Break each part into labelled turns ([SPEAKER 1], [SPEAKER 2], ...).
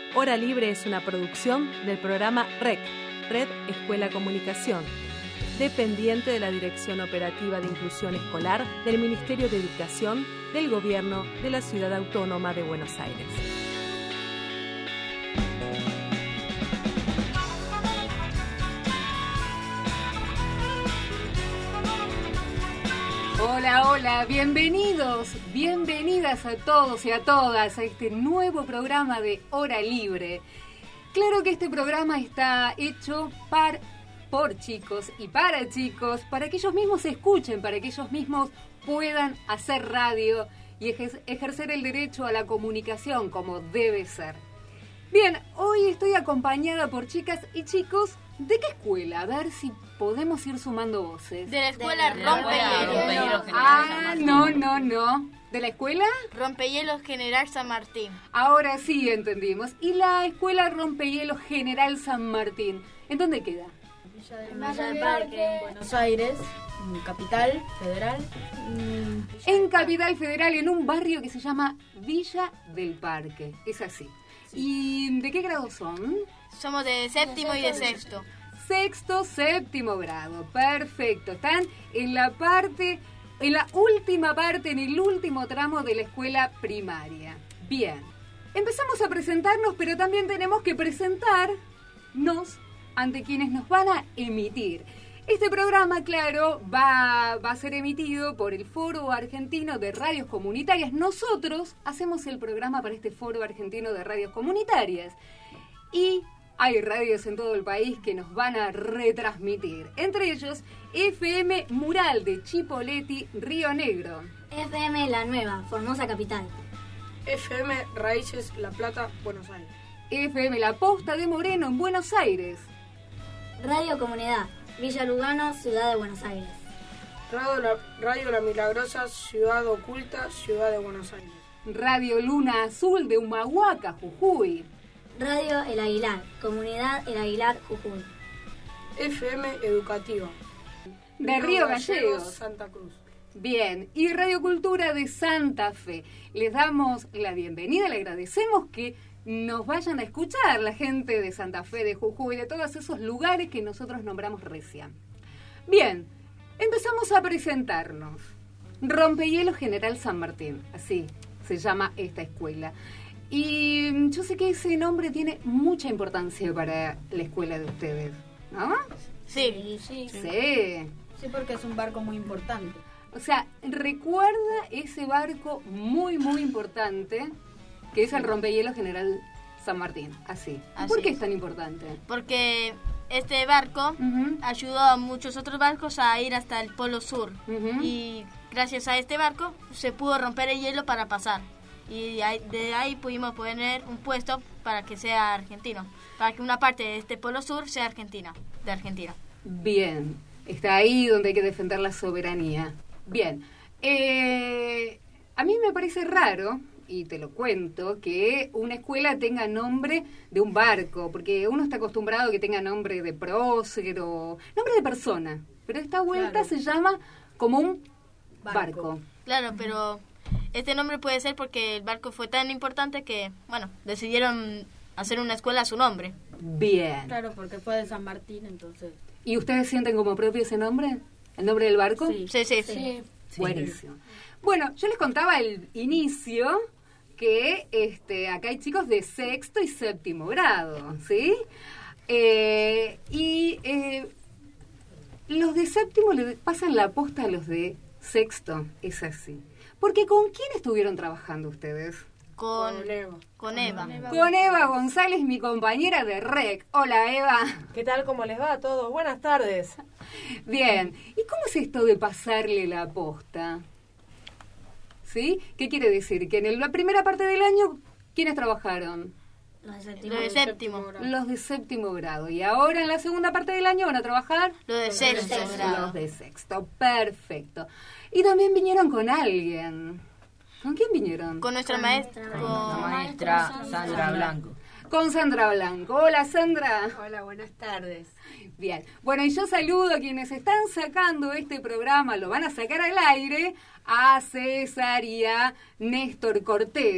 [SPEAKER 1] Hora Libre es una producción del programa REC, Red Escuela Comunicación, dependiente de la Dirección Operativa de Inclusión Escolar del Ministerio de Educación del Gobierno de la Ciudad Autónoma de Buenos Aires.
[SPEAKER 2] Hola, hola, bienvenidos, bienvenidas a todos y a todas a este nuevo programa de Hora Libre. Claro que este programa está hecho por chicos y para chicos, para que ellos mismos escuchen, para que ellos mismos puedan hacer radio y ejercer el derecho a la comunicación como debe ser. Bien, hoy estoy acompañada por chicas y chicos. ¿De qué escuela? A ver si podemos ir sumando voces.
[SPEAKER 3] De la escuela Rompehielos.
[SPEAKER 2] No. ¿De la escuela?
[SPEAKER 3] Rompehielos General San Martín.
[SPEAKER 2] Ahora sí entendimos. ¿Y la escuela Rompehielos General San Martín? ¿En dónde queda?
[SPEAKER 4] Villa del Parque, Buenos Aires, Capital Federal.
[SPEAKER 2] En Capital Federal, en un barrio que se llama Villa del Parque. Es así. ¿Y de qué grado son?
[SPEAKER 3] Somos de séptimo y de sexto.
[SPEAKER 2] Sexto, séptimo grado. Perfecto. Están en la última parte, en el último tramo de la escuela primaria. Bien. Empezamos a presentarnos, pero también tenemos que presentarnos ante quienes nos van a emitir. Este programa, claro, va a ser emitido por el Foro Argentino de Radios Comunitarias. Nosotros hacemos el programa para este Foro Argentino de Radios Comunitarias. Y hay radios en todo el país que nos van a retransmitir. Entre ellos, FM Mural de Chipoleti, Río Negro.
[SPEAKER 4] FM La Nueva, Formosa Capital.
[SPEAKER 5] FM Raíces, La Plata, Buenos Aires.
[SPEAKER 2] FM La Posta de Moreno, en Buenos Aires.
[SPEAKER 4] Radio Comunidad, Villa Lugano, Ciudad de Buenos Aires.
[SPEAKER 5] Radio La Milagrosa, Ciudad Oculta, Ciudad de Buenos Aires.
[SPEAKER 2] Radio Luna Azul de Humahuaca, Jujuy.
[SPEAKER 4] Radio El Aguilar, Comunidad El Aguilar, Jujuy.
[SPEAKER 5] FM Educativa.
[SPEAKER 2] De Río Gallegos,
[SPEAKER 5] Santa Cruz.
[SPEAKER 2] Bien, y Radio Cultura de Santa Fe. Les damos la bienvenida, le agradecemos que nos vayan a escuchar la gente de Santa Fe, de Jujuy, de todos esos lugares que nosotros nombramos recién. Bien, empezamos a presentarnos. Rompehielos General San Martín, así se llama esta escuela. Y yo sé que ese nombre tiene mucha importancia para la escuela de ustedes, ¿no?
[SPEAKER 3] Sí.
[SPEAKER 4] Sí, porque es un barco muy importante.
[SPEAKER 2] O sea, recuerda ese barco muy, muy importante que es el Rompehielos General San Martín, así. ¿Por qué es tan importante?
[SPEAKER 3] Porque este barco ayudó a muchos otros barcos a ir hasta el Polo Sur. Y gracias a este barco se pudo romper el hielo para pasar. Y de ahí pudimos poner un puesto para que sea argentino. Para que una parte de este Polo Sur sea argentina, de Argentina.
[SPEAKER 2] Bien, está ahí donde hay que defender la soberanía. Bien, a mí me parece raro, y te lo cuento, que una escuela tenga nombre de un barco, porque uno está acostumbrado a que tenga nombre de prócer o nombre de persona, pero esta vuelta se llama como un barco.
[SPEAKER 3] Claro, pero este nombre puede ser porque el barco fue tan importante que, bueno, decidieron hacer una escuela a su nombre.
[SPEAKER 2] Bien.
[SPEAKER 4] Claro, porque fue de San Martín, entonces.
[SPEAKER 2] ¿Y ustedes sienten como propio ese nombre? ¿El nombre del barco?
[SPEAKER 3] Sí.
[SPEAKER 2] Buenísimo. Bueno, yo les contaba el inicio que acá hay chicos de sexto y séptimo grado, ¿sí? Los de séptimo le pasan la posta a los de sexto, es así. Porque ¿con quién estuvieron trabajando ustedes?
[SPEAKER 3] Con Eva.
[SPEAKER 2] Con Eva González, mi compañera de REC. Hola, Eva.
[SPEAKER 6] ¿Qué tal? ¿Cómo les va a todos? Buenas tardes.
[SPEAKER 2] Bien. ¿Y cómo es esto de pasarle la posta? ¿Sí? ¿Qué quiere decir? Que en la primera parte del año, ¿quiénes trabajaron?
[SPEAKER 3] Los de séptimo.
[SPEAKER 2] Los de séptimo grado. Y ahora en la segunda parte del año van a trabajar
[SPEAKER 3] los de sexto grado.
[SPEAKER 2] Los de sexto. Perfecto. Y también vinieron con alguien. ¿Con quién vinieron?
[SPEAKER 3] Con nuestra maestra.
[SPEAKER 7] Con la maestra Sandra Blanco.
[SPEAKER 2] Con Sandra Blanco. Hola, Sandra.
[SPEAKER 8] Hola, buenas tardes.
[SPEAKER 2] Bien. Bueno, y yo saludo a quienes están sacando este programa, lo van a sacar al aire, a César y a Néstor Cortés.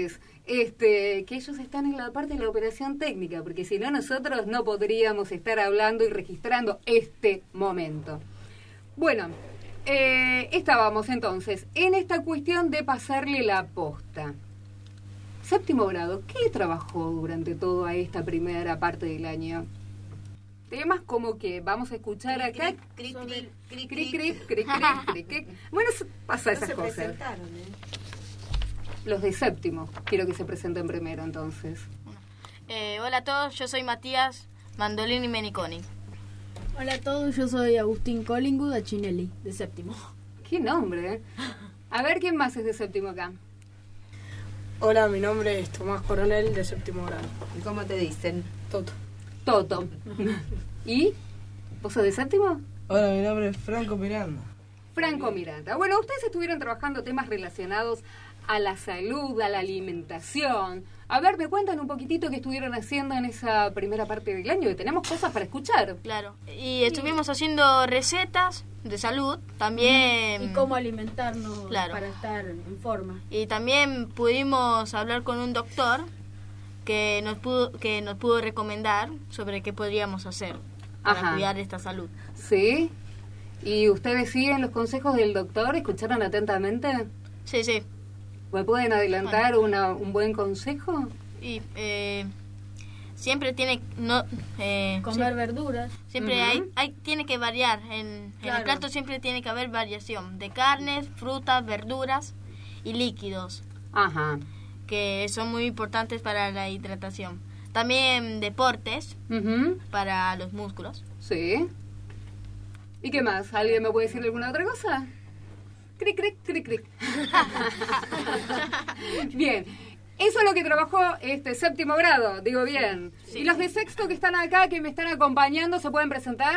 [SPEAKER 2] que ellos están en la parte de la operación técnica, porque si no nosotros no podríamos estar hablando y registrando este momento. Bueno, estábamos entonces en esta cuestión de pasarle la posta. Séptimo grado, ¿qué trabajó durante toda esta primera parte del año? Temas como que vamos a escuchar acá.
[SPEAKER 3] Cric, cric, cric,
[SPEAKER 2] Cric,
[SPEAKER 3] cric.
[SPEAKER 2] cric, cric, cric, cric. Bueno, pasa esas cosas.
[SPEAKER 5] Presentaron,
[SPEAKER 2] Los de séptimo, quiero que se presenten primero entonces.
[SPEAKER 3] Hola a todos, yo soy Matías Mandolini Meniconi.
[SPEAKER 4] Hola a todos, yo soy Agustín Collingwood Achinelli, de séptimo.
[SPEAKER 2] ¿Qué nombre? A ver, ¿quién más es de séptimo acá?
[SPEAKER 5] Hola, mi nombre es Tomás Coronel, de séptimo grado.
[SPEAKER 7] ¿Y cómo te dicen?
[SPEAKER 5] Toto.
[SPEAKER 2] Toto. ¿Y? ¿Vos sos de séptimo?
[SPEAKER 8] Hola, mi nombre es Franco Miranda.
[SPEAKER 2] Franco Miranda. Bueno, ustedes estuvieron trabajando temas relacionados a la salud, a la alimentación. A ver, me cuentan un poquitito qué estuvieron haciendo en esa primera parte del año, que tenemos cosas para escuchar.
[SPEAKER 3] Claro, y estuvimos haciendo recetas de salud, también...
[SPEAKER 4] Y cómo alimentarnos
[SPEAKER 3] Claro.
[SPEAKER 4] para estar en forma.
[SPEAKER 3] Y también pudimos hablar con un doctor que nos pudo recomendar sobre qué podríamos hacer para
[SPEAKER 2] Ajá.
[SPEAKER 3] cuidar esta salud.
[SPEAKER 2] ¿Sí? ¿Y ustedes siguen los consejos del doctor? ¿Escucharon atentamente?
[SPEAKER 3] Sí, sí.
[SPEAKER 2] ¿Me pueden adelantar un buen consejo?
[SPEAKER 3] Y siempre tiene
[SPEAKER 4] Comer verduras.
[SPEAKER 3] siempre
[SPEAKER 2] Ujú.
[SPEAKER 3] tiene que variar en
[SPEAKER 4] Claro.
[SPEAKER 3] el plato, siempre tiene que haber variación de carnes, frutas, verduras y líquidos,
[SPEAKER 2] Ajá.
[SPEAKER 3] que son muy importantes para la hidratación. También deportes
[SPEAKER 2] Ujú.
[SPEAKER 3] para los músculos.
[SPEAKER 2] Sí. ¿Y qué más? ¿Alguien me puede decir alguna otra cosa? Cric, cric, cric, cric. Bien. Eso es lo que trabajó séptimo grado, digo bien.
[SPEAKER 3] Sí.
[SPEAKER 2] ¿Y los de sexto que están acá, que me están acompañando, se pueden presentar?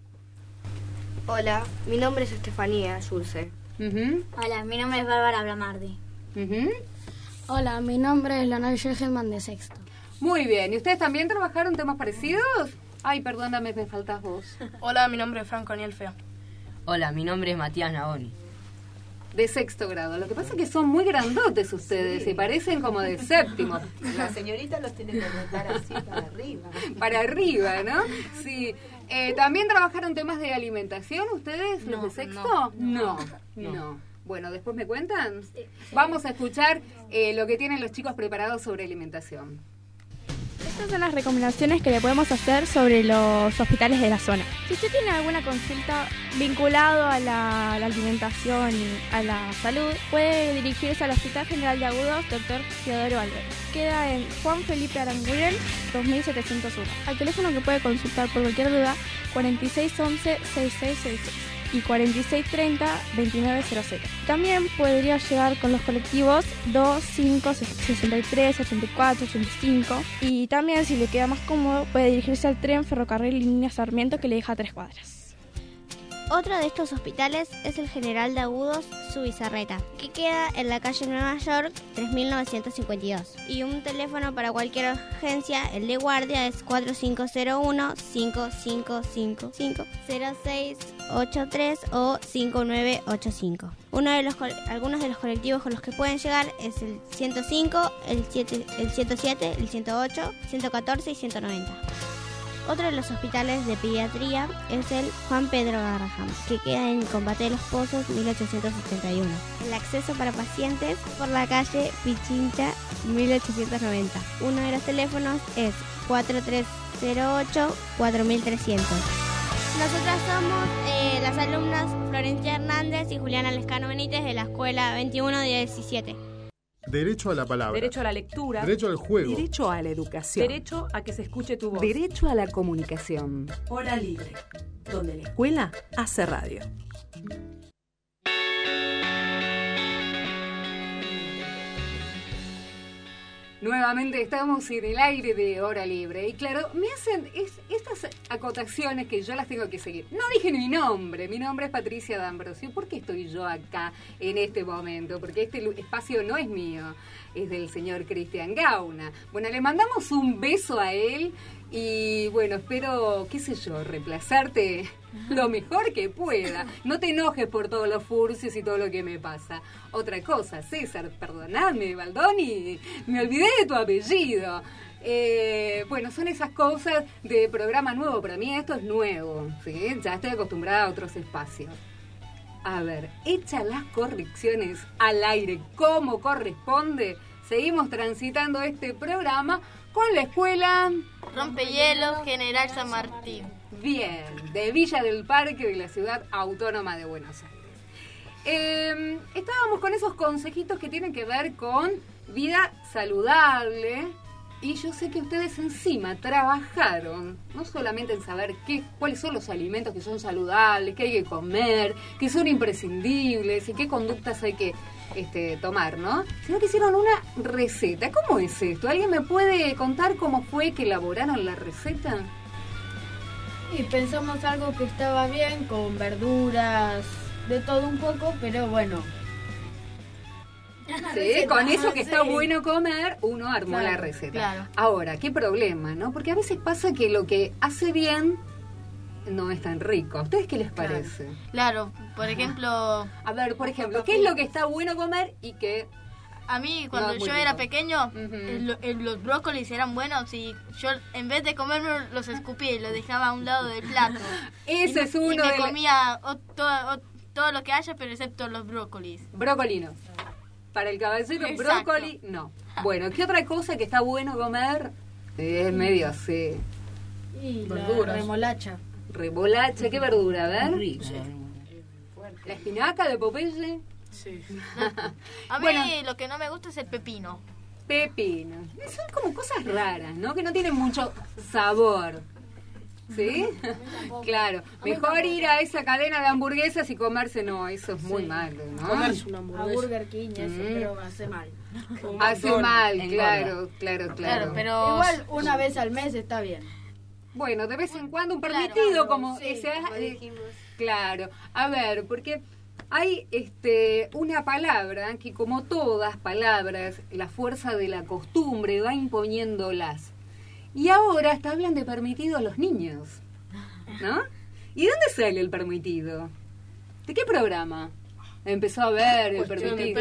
[SPEAKER 9] Hola, mi nombre es Estefanía Schulze.
[SPEAKER 2] Ujú,
[SPEAKER 10] Hola, mi nombre es Bárbara Blamardi.
[SPEAKER 2] ujú.
[SPEAKER 10] Hola, mi nombre es Leonel Shegelman de sexto.
[SPEAKER 2] Muy bien. ¿Y ustedes también trabajaron temas parecidos? Ay, perdóname, me faltas vos.
[SPEAKER 6] Hola, mi nombre es Franco Aniel Fea.
[SPEAKER 7] Hola, mi nombre es Matías Nagoni.
[SPEAKER 2] De sexto grado. Lo que pasa es que son muy grandotes ustedes y parecen como de séptimo.
[SPEAKER 11] La señorita los tiene que anotar así para arriba.
[SPEAKER 2] Para arriba, ¿no? Sí. ¿También trabajaron temas de alimentación ustedes, los de sexto? No. Bueno, ¿después me cuentan? Vamos a escuchar lo que tienen los chicos preparados sobre alimentación.
[SPEAKER 12] Estas son las recomendaciones que le podemos hacer sobre los hospitales de la zona. Si usted tiene alguna consulta vinculado a la alimentación y a la salud, puede dirigirse al Hospital General de Agudos Dr. Teodoro Álvarez. Queda en Juan Felipe Aranguren, 2701. Al teléfono que puede consultar por cualquier duda, 4611-6666 y 4630-2900. También podría llegar con los colectivos 2, 5, 63, 84, 85. Y también, si le queda más cómodo, puede dirigirse al tren Ferrocarril Línea Sarmiento, que le deja 3 cuadras.
[SPEAKER 13] Otro de estos hospitales es el General de Agudos Zubizarreta, que queda en la calle Nueva York 3952. Y un teléfono para cualquier urgencia, el de guardia, es 4501-5555-0683 o 5985. Algunos de los colectivos con los que pueden llegar es el 105, el 107, el 108, 114 y 190. Otro de los hospitales de pediatría es el Juan Pedro Garraham, que queda en Combate de los Pozos 1871. El acceso para pacientes por la calle Pichincha 1890. Uno de los teléfonos es 4308-4300. Nosotras somos las alumnas Florencia Hernández y Juliana Lescano Benítez de la Escuela 2117.
[SPEAKER 14] Derecho a la palabra.
[SPEAKER 1] Derecho a la lectura.
[SPEAKER 14] Derecho al juego.
[SPEAKER 1] Derecho a la educación.
[SPEAKER 6] Derecho a que se escuche tu voz.
[SPEAKER 1] Derecho a la comunicación.
[SPEAKER 6] Hora libre, donde la
[SPEAKER 1] Escuela hace radio.
[SPEAKER 2] Nuevamente estamos en el aire de Hora Libre. Y claro, me hacen estas acotaciones que yo las tengo que seguir. No dije mi nombre es Patricia D'Ambrosio. ¿Por qué estoy yo acá en este momento? Porque este espacio no es mío, es del señor Cristian Gauna. Bueno, le mandamos un beso a él Y bueno, espero, qué sé yo, reemplazarte lo mejor que pueda. No te enojes por todos los furcios y todo lo que me pasa. Otra cosa, César, perdonadme, Baldoni, me olvidé de tu apellido. Bueno, son esas cosas de programa nuevo. Para mí esto es nuevo, ¿sí? Ya estoy acostumbrada a otros espacios. A ver, hechas las correcciones al aire como corresponde, seguimos transitando este programa con la escuela
[SPEAKER 3] Rompehielos General San Martín.
[SPEAKER 2] Bien, de Villa del Parque de la Ciudad Autónoma de Buenos Aires. Estábamos con esos consejitos que tienen que ver con vida saludable. Y yo sé que ustedes encima trabajaron, no solamente en saber cuáles son los alimentos que son saludables, qué hay que comer, que son imprescindibles y qué conductas hay que tomar, ¿no? Sino que hicieron una receta. ¿Cómo es esto? ¿Alguien me puede contar cómo fue que elaboraron la receta?
[SPEAKER 4] Y pensamos algo que estaba bien, con verduras, de todo un poco, pero bueno.
[SPEAKER 2] Sí, con eso que está bueno comer, uno armó la receta.
[SPEAKER 3] Claro.
[SPEAKER 2] Ahora, qué problema, ¿no? Porque a veces pasa que lo que hace bien no es tan rico. ¿A ustedes qué les parece?
[SPEAKER 3] Claro, por ejemplo...
[SPEAKER 2] A ver, por ejemplo, ¿qué es lo que está bueno comer y qué...?
[SPEAKER 3] A mí, cuando yo era pequeño, los brócolis eran buenos y yo, en vez de comerme, los escupía y los dejaba a un lado del plato.
[SPEAKER 2] Ese es uno
[SPEAKER 3] y me comía todo lo que haya, pero excepto los brócolis.
[SPEAKER 2] Brócolinos. Para el caballero, brócoli, no. Bueno, ¿qué otra cosa que está bueno comer? Es medio así.
[SPEAKER 4] Y verduras. Remolacha.
[SPEAKER 2] Remolacha, ¿qué verdura? A ver. La espinaca de Popeye.
[SPEAKER 3] Sí. A mí lo que no me gusta es el pepino.
[SPEAKER 2] Pepino. Son como cosas raras, ¿no? Que no tienen mucho sabor. ¿Sí? Claro. Mejor ir a esa cadena de hamburguesas y comerse, no, eso es muy malo, ¿no?
[SPEAKER 4] Comerse una hamburguesa. A Burger King, eso, pero hace mal.
[SPEAKER 2] Hace mal, claro.
[SPEAKER 3] Pero
[SPEAKER 4] igual una vez al mes está bien.
[SPEAKER 2] Bueno, de vez en cuando un permitido, como ese. Claro. A ver, porque hay una palabra que, como todas palabras, la fuerza de la costumbre va imponiéndolas. Y ahora hasta hablan de permitido a los niños, ¿no? ¿Y dónde sale el permitido? ¿De qué programa? Empezó a ver el permitido.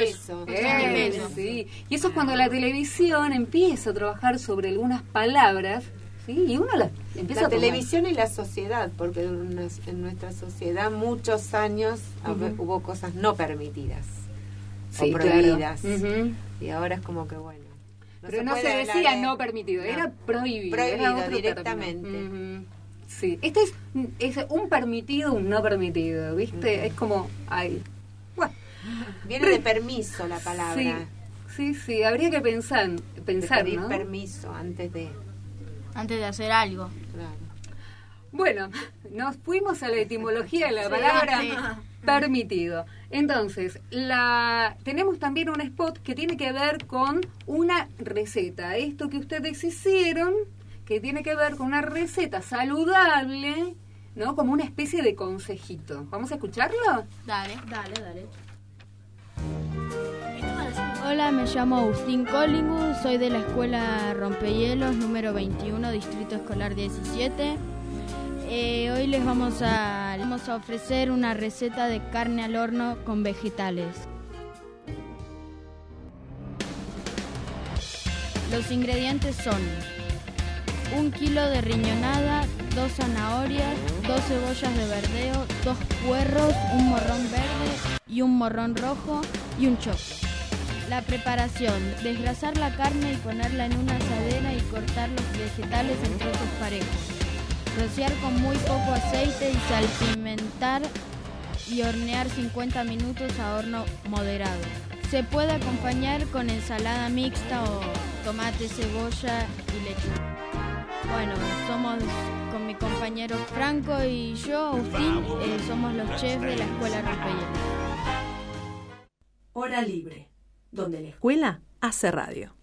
[SPEAKER 2] Sí. Y eso es cuando la televisión empieza a trabajar sobre algunas palabras, ¿sí? Y uno las empieza a tomar.
[SPEAKER 11] La televisión y la sociedad, porque en nuestra sociedad muchos años hubo cosas no permitidas, o prohibidas. Claro. Y ahora es como que bueno.
[SPEAKER 2] Pero no se decía no permitido, era prohibido.
[SPEAKER 11] Prohibido directamente.
[SPEAKER 2] Sí, este es un permitido, un no permitido, ¿viste? Es como, bueno.
[SPEAKER 11] Viene de permiso la palabra.
[SPEAKER 2] Sí, habría que pensar,
[SPEAKER 11] pedir
[SPEAKER 2] ¿no?
[SPEAKER 11] permiso antes de
[SPEAKER 3] hacer algo.
[SPEAKER 11] Claro.
[SPEAKER 2] Bueno, nos fuimos a la etimología de la palabra permitido. Entonces, tenemos también un spot que tiene que ver con una receta. Esto que ustedes hicieron, que tiene que ver con una receta saludable, ¿no? Como una especie de consejito. ¿Vamos a escucharlo?
[SPEAKER 3] Dale.
[SPEAKER 12] Hola, me llamo Agustín Collingwood, soy de la escuela Rompehielos número 21, Distrito Escolar 17. Hoy les vamos a ofrecer una receta de carne al horno con vegetales. Los ingredientes son 1 kilo de riñonada, 2 zanahorias, 2 cebollas de verdeo, 2 puerros, un morrón verde y un morrón rojo y un choclo. La preparación: desgrasar la carne y ponerla en una asadera y cortar los vegetales en trozos parejos. Rociar con muy poco aceite y salpimentar y hornear 50 minutos a horno moderado. Se puede acompañar con ensalada mixta o tomate, cebolla y lechuga. Bueno, somos con mi compañero Franco y yo, Agustín, somos los chefs de la escuela Rompehielos.
[SPEAKER 6] Hora libre, donde la escuela hace radio.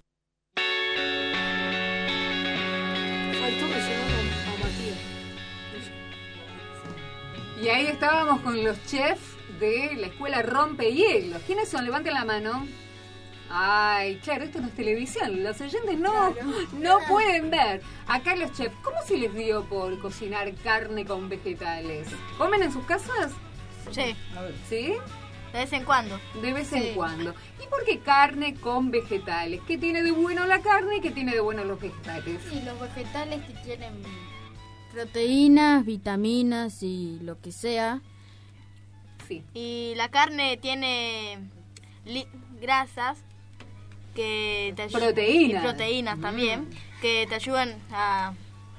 [SPEAKER 2] Y ahí estábamos con los chefs de la escuela Rompehielos. ¿Quiénes son? Levanten la mano. Ay, claro, esto no es televisión, los oyentes no pueden ver. Acá los chefs, ¿cómo se les dio por cocinar carne con vegetales? ¿Comen en sus casas?
[SPEAKER 3] Sí.
[SPEAKER 2] ¿Sí?
[SPEAKER 3] De vez en cuando.
[SPEAKER 2] De vez en cuando. ¿Y por qué carne con vegetales? ¿Qué tiene de bueno la carne y qué tiene de bueno los vegetales?
[SPEAKER 4] Sí, los vegetales que tienen proteínas, vitaminas y lo que sea.
[SPEAKER 2] Sí.
[SPEAKER 3] Y la carne tiene grasas que te
[SPEAKER 2] proteínas.
[SPEAKER 3] Y proteínas también, que te ayudan a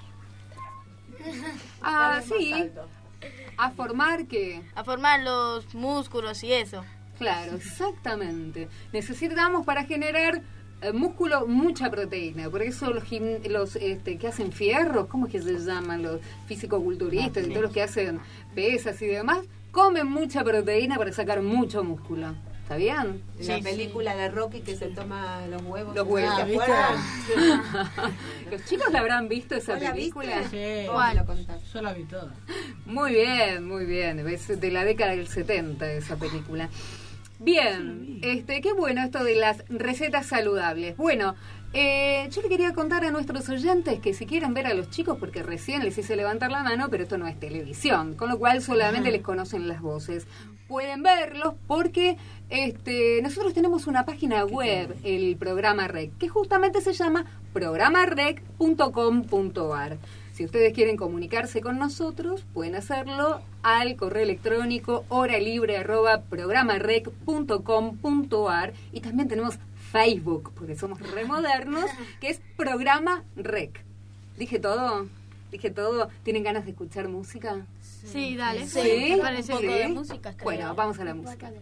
[SPEAKER 2] sí. ¿A formar qué?
[SPEAKER 3] A formar los músculos y eso.
[SPEAKER 2] Claro, exactamente. Necesitamos para generar músculo mucha proteína. Por eso los que hacen fierros, ¿cómo es que se llaman? Los fisicoculturistas y todos los que hacen pesas y demás, comen mucha proteína para sacar mucho músculo. ¿Está bien?
[SPEAKER 11] La película de Rocky que se toma los huevos.
[SPEAKER 2] Los huevos.
[SPEAKER 11] ¿Se acuerdan?
[SPEAKER 2] ¿Los chicos la habrán visto esa película?
[SPEAKER 8] Sí.
[SPEAKER 11] ¿Cuál?
[SPEAKER 8] Yo la vi toda.
[SPEAKER 2] Muy bien, muy bien. Es de la década del 70 esa película. Bien, qué bueno esto de las recetas saludables. Bueno, yo le quería contar a nuestros oyentes que si quieren ver a los chicos, porque recién les hice levantar la mano, pero esto no es televisión, con lo cual solamente les conocen las voces. Pueden verlos porque nosotros tenemos una página web, el programa REC, que justamente se llama programarec.com.ar. Si ustedes quieren comunicarse con nosotros, pueden hacerlo al correo electrónico horalibre@programarec.com.ar, y también tenemos Facebook, porque somos remodernos, que es Programa Rec. ¿Dije todo? ¿Tienen ganas de escuchar música?
[SPEAKER 3] Sí, dale.
[SPEAKER 2] ¿Sí?
[SPEAKER 4] Un poco de música.
[SPEAKER 2] Bueno, vamos a la música.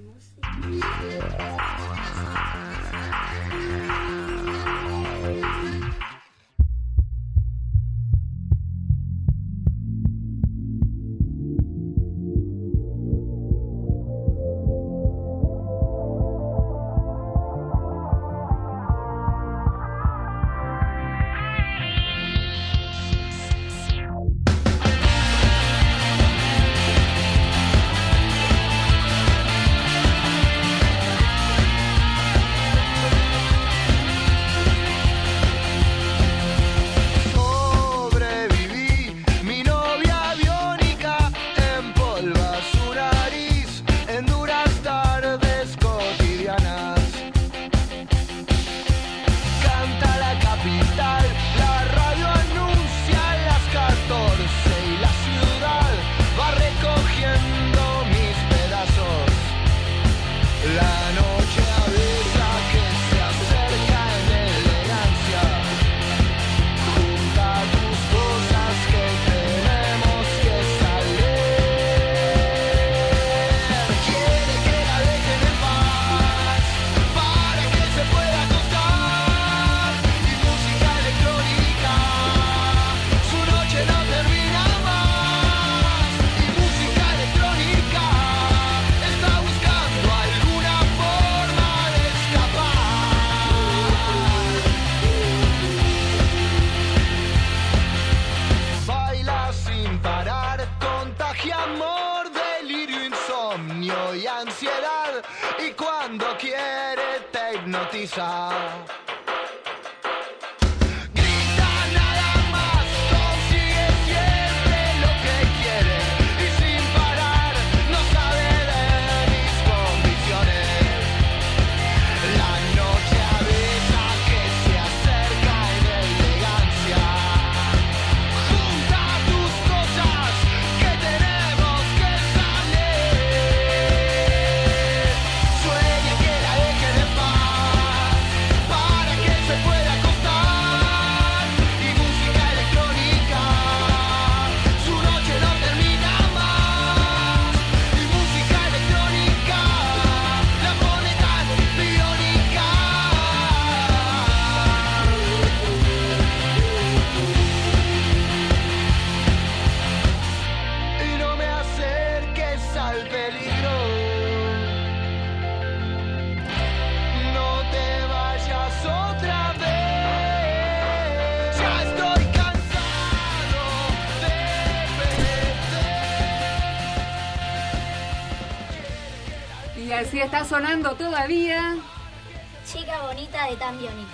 [SPEAKER 2] Así está sonando todavía.
[SPEAKER 10] chica bonita de tan biónica.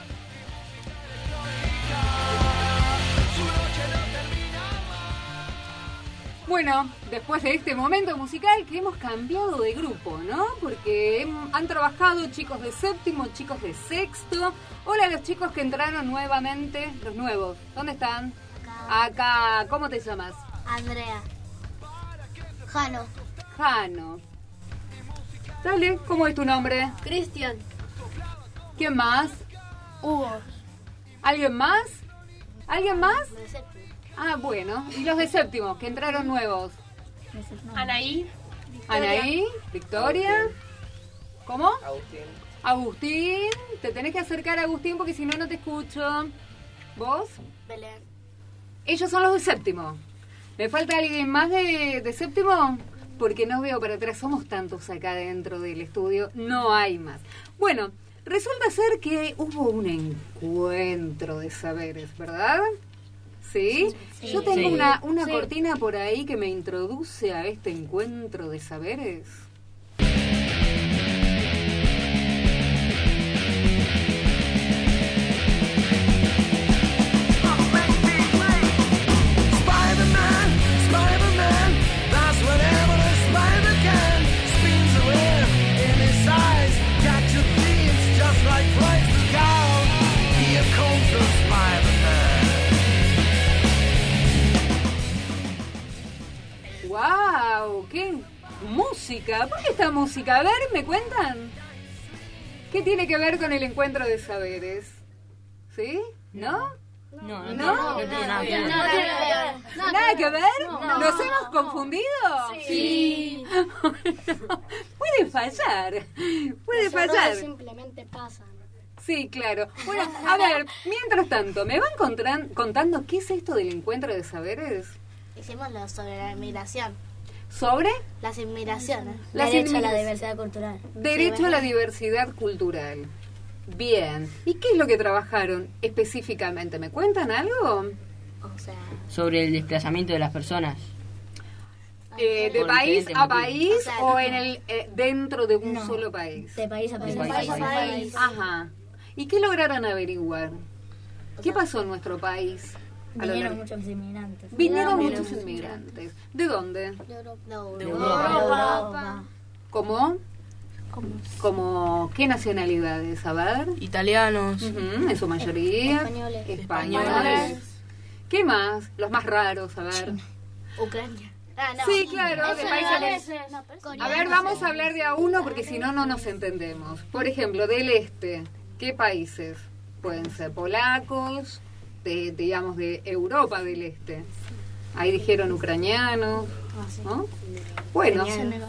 [SPEAKER 2] Bueno, después de este momento musical que hemos cambiado de grupo, ¿no? Porque han trabajado chicos de séptimo, chicos de sexto. Hola a los chicos que entraron nuevamente, los nuevos. ¿Dónde están? Acá. ¿Cómo te llamas?
[SPEAKER 10] Andrea. Jano.
[SPEAKER 2] Jano. Dale, ¿cómo es tu nombre?
[SPEAKER 10] Cristian.
[SPEAKER 2] ¿Quién más?
[SPEAKER 10] Hugo.
[SPEAKER 2] ¿Alguien más? ¿Alguien más?
[SPEAKER 10] De séptimo.
[SPEAKER 2] Ah, bueno. ¿Y los de séptimo, que entraron nuevos?
[SPEAKER 10] Anaí.
[SPEAKER 2] Anaí, Victoria. ¿Cómo?
[SPEAKER 8] Agustín.
[SPEAKER 2] Agustín. Te tenés que acercar a Agustín porque si no, no te escucho. ¿Vos?
[SPEAKER 10] Belén.
[SPEAKER 2] Ellos son los de séptimo. ¿Me falta alguien más de séptimo? Porque no veo para atrás. Somos tantos acá dentro del estudio. No hay más. Bueno, resulta ser que hubo un encuentro de saberes, ¿verdad? ¿Sí?
[SPEAKER 10] Sí.
[SPEAKER 2] Yo tengo
[SPEAKER 10] Sí.
[SPEAKER 2] una
[SPEAKER 10] Sí.
[SPEAKER 2] cortina por ahí que me introduce a este encuentro de saberes. ¡Wow! ¡Qué música! ¿Por qué esta música? A ver, ¿me cuentan? ¿Qué tiene que ver con el encuentro de saberes? ¿Sí? ¿No?
[SPEAKER 7] No
[SPEAKER 2] ¿No?
[SPEAKER 7] tiene nada que ver.
[SPEAKER 2] ¿Nada que ver? ¿Nos hemos confundido?
[SPEAKER 10] Sí.
[SPEAKER 2] Puede fallar. Puede
[SPEAKER 10] Los errores
[SPEAKER 2] fallar.
[SPEAKER 10] simplemente pasan.
[SPEAKER 2] Sí, claro. Bueno, a ver, mientras tanto, ¿me van contando qué es esto del encuentro de saberes?
[SPEAKER 10] Hicimos lo sobre la inmigración.
[SPEAKER 2] ¿Sobre?
[SPEAKER 10] Las inmigraciones.
[SPEAKER 2] Derecho a la
[SPEAKER 10] diversidad cultural.
[SPEAKER 2] Derecho a la diversidad cultural. Bien. ¿Y qué es lo que trabajaron específicamente? ¿Me cuentan algo?
[SPEAKER 10] O sea,
[SPEAKER 7] Sobre el desplazamiento de las personas.
[SPEAKER 2] ¿De
[SPEAKER 7] Por
[SPEAKER 2] país
[SPEAKER 7] diferentes
[SPEAKER 2] a
[SPEAKER 7] motivos.
[SPEAKER 2] país
[SPEAKER 10] O sea,
[SPEAKER 2] o
[SPEAKER 10] no.
[SPEAKER 2] en el dentro de un solo país?
[SPEAKER 10] de país a país.
[SPEAKER 7] De país a
[SPEAKER 10] país.
[SPEAKER 2] Ajá. ¿Y qué lograron averiguar? ¿Qué pasó en nuestro país? A lo largo-
[SPEAKER 10] muchos inmigrantes.
[SPEAKER 2] Vinieron muchos inmigrantes. ¿De dónde?
[SPEAKER 10] De
[SPEAKER 3] Europa.
[SPEAKER 2] ¿Cómo? ¿Como qué nacionalidades? A ver.
[SPEAKER 8] Italianos.
[SPEAKER 2] Ujú, en su mayoría.
[SPEAKER 10] Españoles.
[SPEAKER 2] Españoles. ¿Qué más? Los más raros, a ver.
[SPEAKER 10] Ucrania.
[SPEAKER 2] Sí, claro, de países. A ver, vamos a hablar de a uno porque si no, no nos entendemos. Por ejemplo, del este, ¿qué países? Pueden ser polacos, digamos, de Europa del Este. Ahí dijeron ucranianos, ¿no? Bueno, y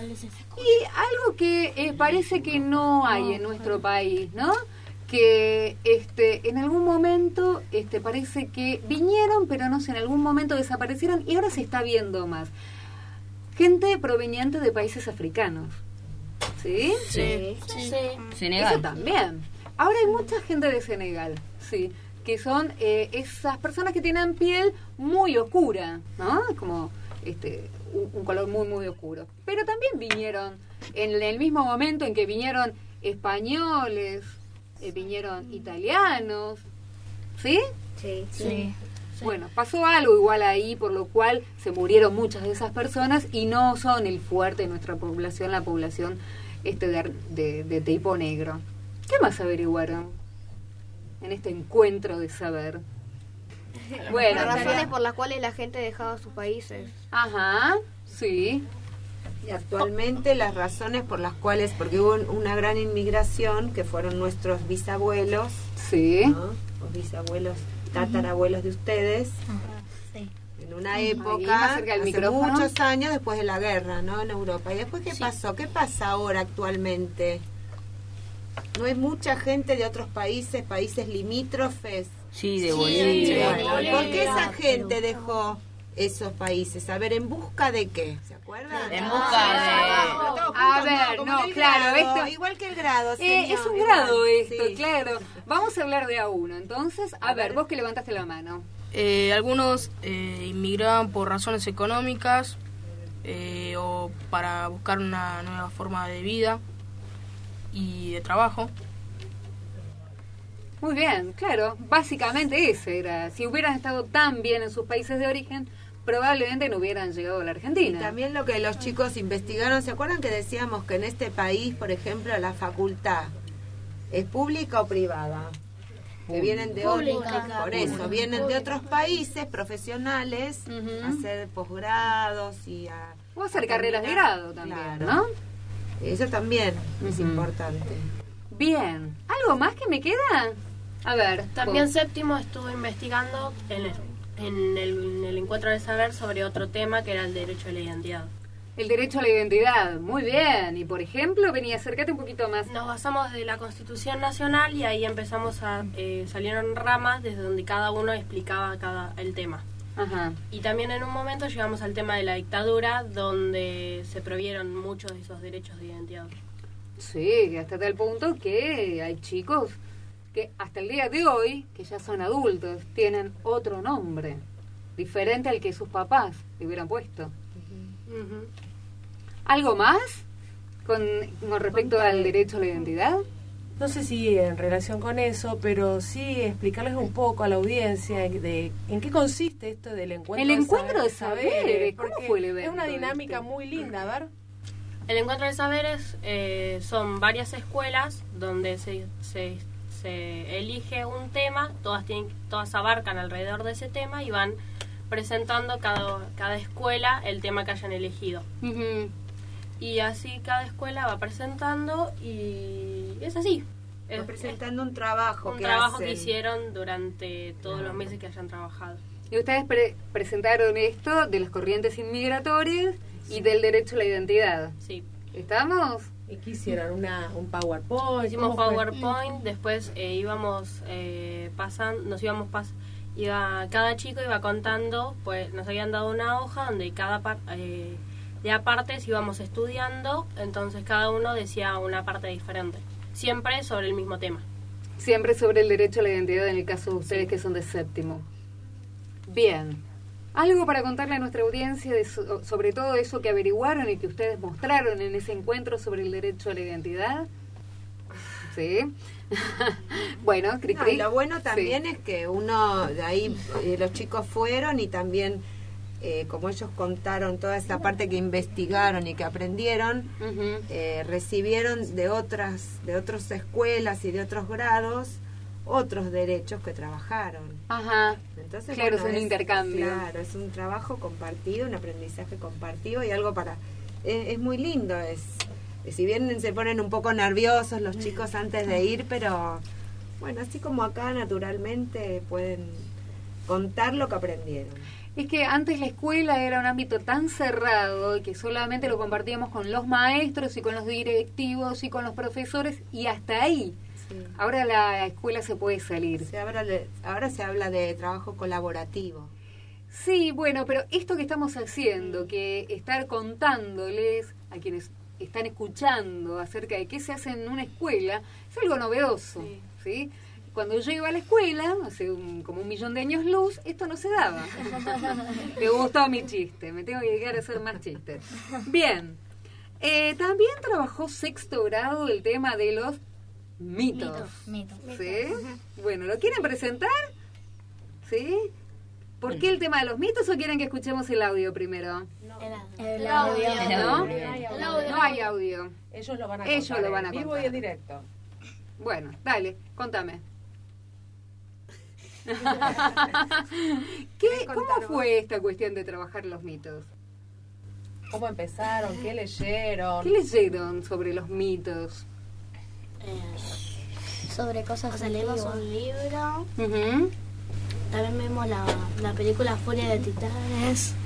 [SPEAKER 2] algo que parece que no hay en nuestro país, ¿no? Que en algún momento parece que vinieron, pero no sé, en algún momento desaparecieron y ahora se está viendo más. Gente proveniente de países africanos. ¿Sí?
[SPEAKER 8] Sí.
[SPEAKER 7] Senegal.
[SPEAKER 2] Eso también. Ahora hay mucha gente de Senegal, sí, que son esas personas que tienen piel muy oscura, ¿no? Como un color muy, muy oscuro. Pero también vinieron, en el mismo momento en que vinieron españoles, vinieron italianos, ¿sí?
[SPEAKER 10] Sí.
[SPEAKER 2] Bueno, pasó algo igual ahí, por lo cual se murieron muchas de esas personas y no son el fuerte de nuestra población, la población de tipo negro. ¿Qué más averiguaron en este encuentro de saber? Bueno,
[SPEAKER 9] las razones por las cuales la gente dejaba sus países.
[SPEAKER 2] Ajá, sí.
[SPEAKER 11] Y actualmente las razones por las cuales, porque hubo una gran inmigración, que fueron nuestros bisabuelos,
[SPEAKER 2] sí,
[SPEAKER 11] ¿no? Los bisabuelos, tatarabuelos de ustedes,
[SPEAKER 10] Sí.
[SPEAKER 11] en una
[SPEAKER 2] Ahí,
[SPEAKER 11] época,
[SPEAKER 2] más cerca del
[SPEAKER 11] hace
[SPEAKER 2] micrófono.
[SPEAKER 11] muchos años después de la guerra, ¿no? En Europa. ¿Y después qué pasó? ¿Qué pasa ahora actualmente? ¿No hay mucha gente de otros países limítrofes?
[SPEAKER 7] Sí, de Bolivia.
[SPEAKER 11] ¿Por qué esa gente dejó esos países? A ver, ¿en busca de qué? ¿Se acuerdan?
[SPEAKER 7] En busca
[SPEAKER 2] A ver, no, claro, esto
[SPEAKER 11] igual que el grado, señor,
[SPEAKER 2] es un
[SPEAKER 11] igual,
[SPEAKER 2] grado esto,
[SPEAKER 11] sí.
[SPEAKER 2] claro. Vamos a hablar de a uno. Entonces, a ver, vos que levantaste la mano.
[SPEAKER 8] Algunos inmigraban por razones económicas o para buscar una nueva forma de vida y de trabajo.
[SPEAKER 2] Muy bien, claro. Básicamente ese era. Si hubieran estado tan bien en sus países de origen, probablemente no hubieran llegado a la Argentina.
[SPEAKER 11] Y también lo que los chicos investigaron, ¿se acuerdan que decíamos que en este país, por ejemplo, la facultad es pública o privada? Que vienen de por eso, vienen de otros países profesionales a hacer posgrados y
[SPEAKER 2] o hacer carreras de grado también, claro. ¿No?
[SPEAKER 11] Eso también es importante.
[SPEAKER 2] Bien, ¿algo más que me queda? A ver.
[SPEAKER 15] También Séptimo estuvo investigando en el encuentro de saber sobre otro tema que era el derecho a la identidad.
[SPEAKER 2] El derecho a la identidad, muy bien. Y por ejemplo, acércate un poquito más.
[SPEAKER 15] Nos basamos de la Constitución Nacional y ahí empezamos salieron ramas desde donde cada uno explicaba el tema.
[SPEAKER 2] Ajá.
[SPEAKER 15] Y también en un momento llegamos al tema de la dictadura, donde se prohibieron muchos de esos derechos de identidad.
[SPEAKER 2] Sí, hasta tal punto que hay chicos que hasta el día de hoy, que ya son adultos, tienen otro nombre, diferente al que sus papás le hubieran puesto. ¿Algo más con respecto al derecho a la identidad?
[SPEAKER 16] No sé si en relación con eso, pero sí explicarles un poco a la audiencia de en qué consiste esto del encuentro.
[SPEAKER 2] El encuentro de saberes, ¿cómo fue el evento?
[SPEAKER 16] Es una dinámica muy linda, a ver.
[SPEAKER 15] El encuentro de saberes son varias escuelas donde se elige un tema, todas abarcan alrededor de ese tema y van presentando cada escuela el tema que hayan elegido. Y así cada escuela va presentando y es así.
[SPEAKER 11] Va presentando un trabajo
[SPEAKER 15] que hicieron durante todos los meses que hayan trabajado.
[SPEAKER 2] Y ustedes presentaron esto de las corrientes inmigratorias y del derecho a la identidad.
[SPEAKER 15] Sí.
[SPEAKER 2] ¿Estamos?
[SPEAKER 16] ¿Y qué hicieron? ¿Un PowerPoint?
[SPEAKER 15] Hicimos PowerPoint, después cada chico iba contando, pues nos habían dado una hoja donde cada de apartes íbamos estudiando, entonces cada uno decía una parte diferente, siempre sobre el mismo tema.
[SPEAKER 2] Siempre sobre el derecho a la identidad en el caso de ustedes que son de séptimo. Bien. ¿Algo para contarle a nuestra audiencia sobre todo eso que averiguaron y que ustedes mostraron en ese encuentro sobre el derecho a la identidad? Sí. Bueno,
[SPEAKER 11] y lo bueno también es que uno de ahí, los chicos fueron y también, como ellos contaron toda esa parte que investigaron y que aprendieron, recibieron de otras escuelas y de otros grados otros derechos que trabajaron.
[SPEAKER 2] Ajá.
[SPEAKER 11] Entonces,
[SPEAKER 2] claro, es un intercambio.
[SPEAKER 11] Claro, es un trabajo compartido, un aprendizaje compartido y algo es muy lindo. Si bien se ponen un poco nerviosos los chicos antes de ir, pero bueno, así como acá naturalmente pueden contar lo que aprendieron.
[SPEAKER 2] Es que antes la escuela era un ámbito tan cerrado que solamente lo compartíamos con los maestros y con los directivos y con los profesores y hasta ahí. Sí. Ahora la escuela se puede salir.
[SPEAKER 11] Ahora se habla de trabajo colaborativo.
[SPEAKER 2] Sí, bueno, pero esto que estamos haciendo, que estar contándoles a quienes están escuchando acerca de qué se hace en una escuela, es algo novedoso, ¿sí? Cuando yo iba a la escuela, hace como 1.000.000 de años luz, esto no se daba. Me gustó mi chiste, me tengo que llegar a hacer más chistes. Bien, también trabajó sexto grado el tema de los mitos. ¿Sí? Bueno, ¿lo quieren presentar? ¿Sí? ¿Por qué el tema de los mitos o quieren que escuchemos el audio primero?
[SPEAKER 4] El audio.
[SPEAKER 2] ¿No? No hay audio.
[SPEAKER 16] Ellos lo van a
[SPEAKER 2] contar.
[SPEAKER 16] En vivo y en directo.
[SPEAKER 2] Bueno, dale, contame. ¿Cómo fue esta cuestión de trabajar los mitos?
[SPEAKER 16] ¿Cómo empezaron? ¿Qué leyeron?
[SPEAKER 2] ¿Qué leyeron sobre los mitos?
[SPEAKER 10] Sobre cosas
[SPEAKER 13] leímos un libro.
[SPEAKER 10] También vimos la película Furia de Titanes.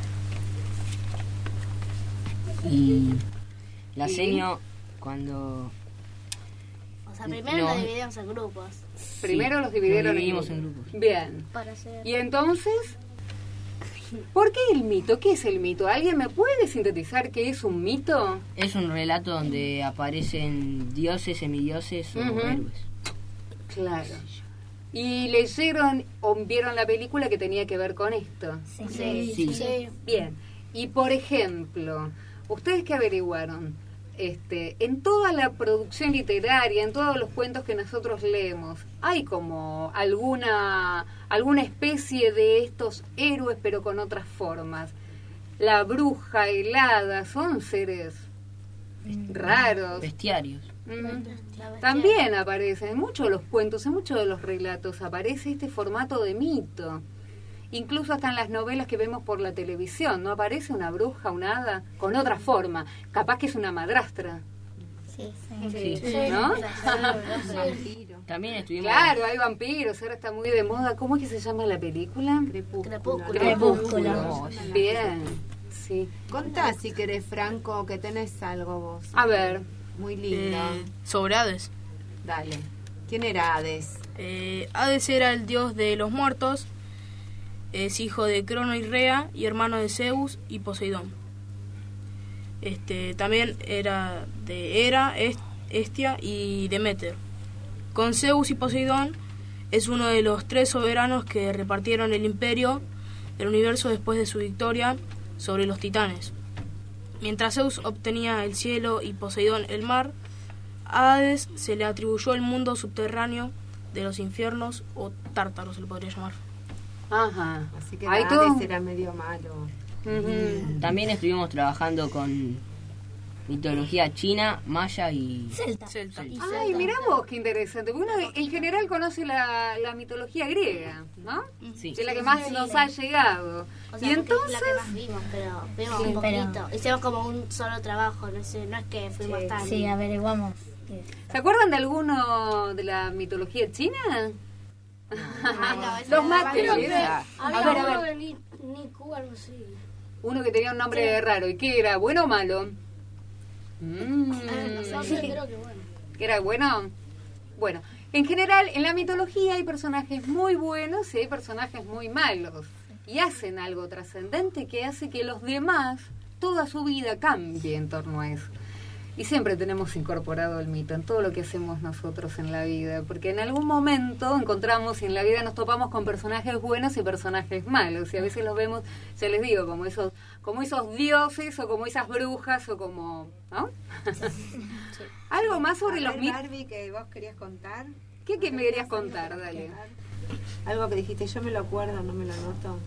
[SPEAKER 7] Y la seño cuando...
[SPEAKER 10] O sea, primero nos dividimos en grupos.
[SPEAKER 2] Primero los dividieron
[SPEAKER 7] en grupos.
[SPEAKER 2] Bien. ¿Y entonces? ¿Por qué el mito? ¿Qué es el mito? ¿Alguien me puede sintetizar qué es un mito?
[SPEAKER 7] Es un relato donde aparecen dioses, semidioses o héroes.
[SPEAKER 2] Claro. ¿Y leyeron o vieron la película que tenía que ver con esto?
[SPEAKER 10] Sí.
[SPEAKER 2] Bien. Y por ejemplo, ¿ustedes qué averiguaron? en toda la producción literaria, en todos los cuentos que nosotros leemos, hay como alguna especie de estos héroes, pero con otras formas. La bruja, el hada, son seres raros.
[SPEAKER 7] Bestiarios.
[SPEAKER 2] También aparece en muchos de los cuentos, en muchos de los relatos, aparece este formato de mito. Incluso hasta en las novelas que vemos por la televisión, ¿no? Aparece una bruja, una hada, con otra forma. Capaz que es una madrastra.
[SPEAKER 13] Sí.
[SPEAKER 2] ¿No?
[SPEAKER 7] También estuvimos...
[SPEAKER 2] Claro, hay vampiros, ahora está muy de moda. ¿Cómo es que se llama la película? Crepúsculo. Bien, sí.
[SPEAKER 11] Contá si querés, Franco, que tenés algo vos.
[SPEAKER 2] A ver.
[SPEAKER 11] Muy lindo.
[SPEAKER 8] Sobre Hades.
[SPEAKER 11] Dale. ¿Quién era Hades?
[SPEAKER 8] Hades era el dios de los muertos. Es hijo de Crono y Rea y hermano de Zeus y Poseidón. También era de Hera, Hestia y Deméter. Con Zeus y Poseidón es uno de los 3 soberanos que repartieron el imperio del universo después de su victoria sobre los titanes. Mientras Zeus obtenía el cielo y Poseidón el mar, a Hades se le atribuyó el mundo subterráneo de los infiernos, o Tártaro se le podría llamar.
[SPEAKER 2] Ajá.
[SPEAKER 11] Así que Hades era medio malo.
[SPEAKER 7] También estuvimos trabajando con mitología china, maya y
[SPEAKER 3] celta.
[SPEAKER 2] Ay, mirá vos, qué interesante. Porque uno en general conoce la mitología griega, ¿no?
[SPEAKER 7] Sí.
[SPEAKER 2] Que es la que más nos ha llegado.
[SPEAKER 10] O sea,
[SPEAKER 2] y entonces...
[SPEAKER 10] es la que más vimos, pero vimos un poquito. Hicimos como un solo trabajo, no es que fuimos tan...
[SPEAKER 3] Sí, averiguamos.
[SPEAKER 2] ¿Se acuerdan de alguno de la mitología china? Los mates.
[SPEAKER 5] Había uno de Niku, algo así.
[SPEAKER 2] Uno que tenía un nombre raro. ¿Y qué era? ¿Bueno o malo?
[SPEAKER 5] No sé, creo que bueno.
[SPEAKER 2] ¿Era bueno? Bueno, en general en la mitología hay personajes muy buenos y hay personajes muy malos. Y hacen algo trascendente que hace que los demás, toda su vida, cambie en torno a eso. Y siempre tenemos incorporado el mito en todo lo que hacemos nosotros en la vida, porque en algún momento encontramos y en la vida nos topamos con personajes buenos y personajes malos, y a veces los vemos, ya les digo, como esos dioses o como esas brujas o como, ¿no? Sí. Algo más sobre los mitos.
[SPEAKER 11] Barbie, que vos querías contar.
[SPEAKER 2] ¿Qué me querías contar? Dale.
[SPEAKER 11] Algo que dijiste, yo me lo acuerdo, no me lo anoto.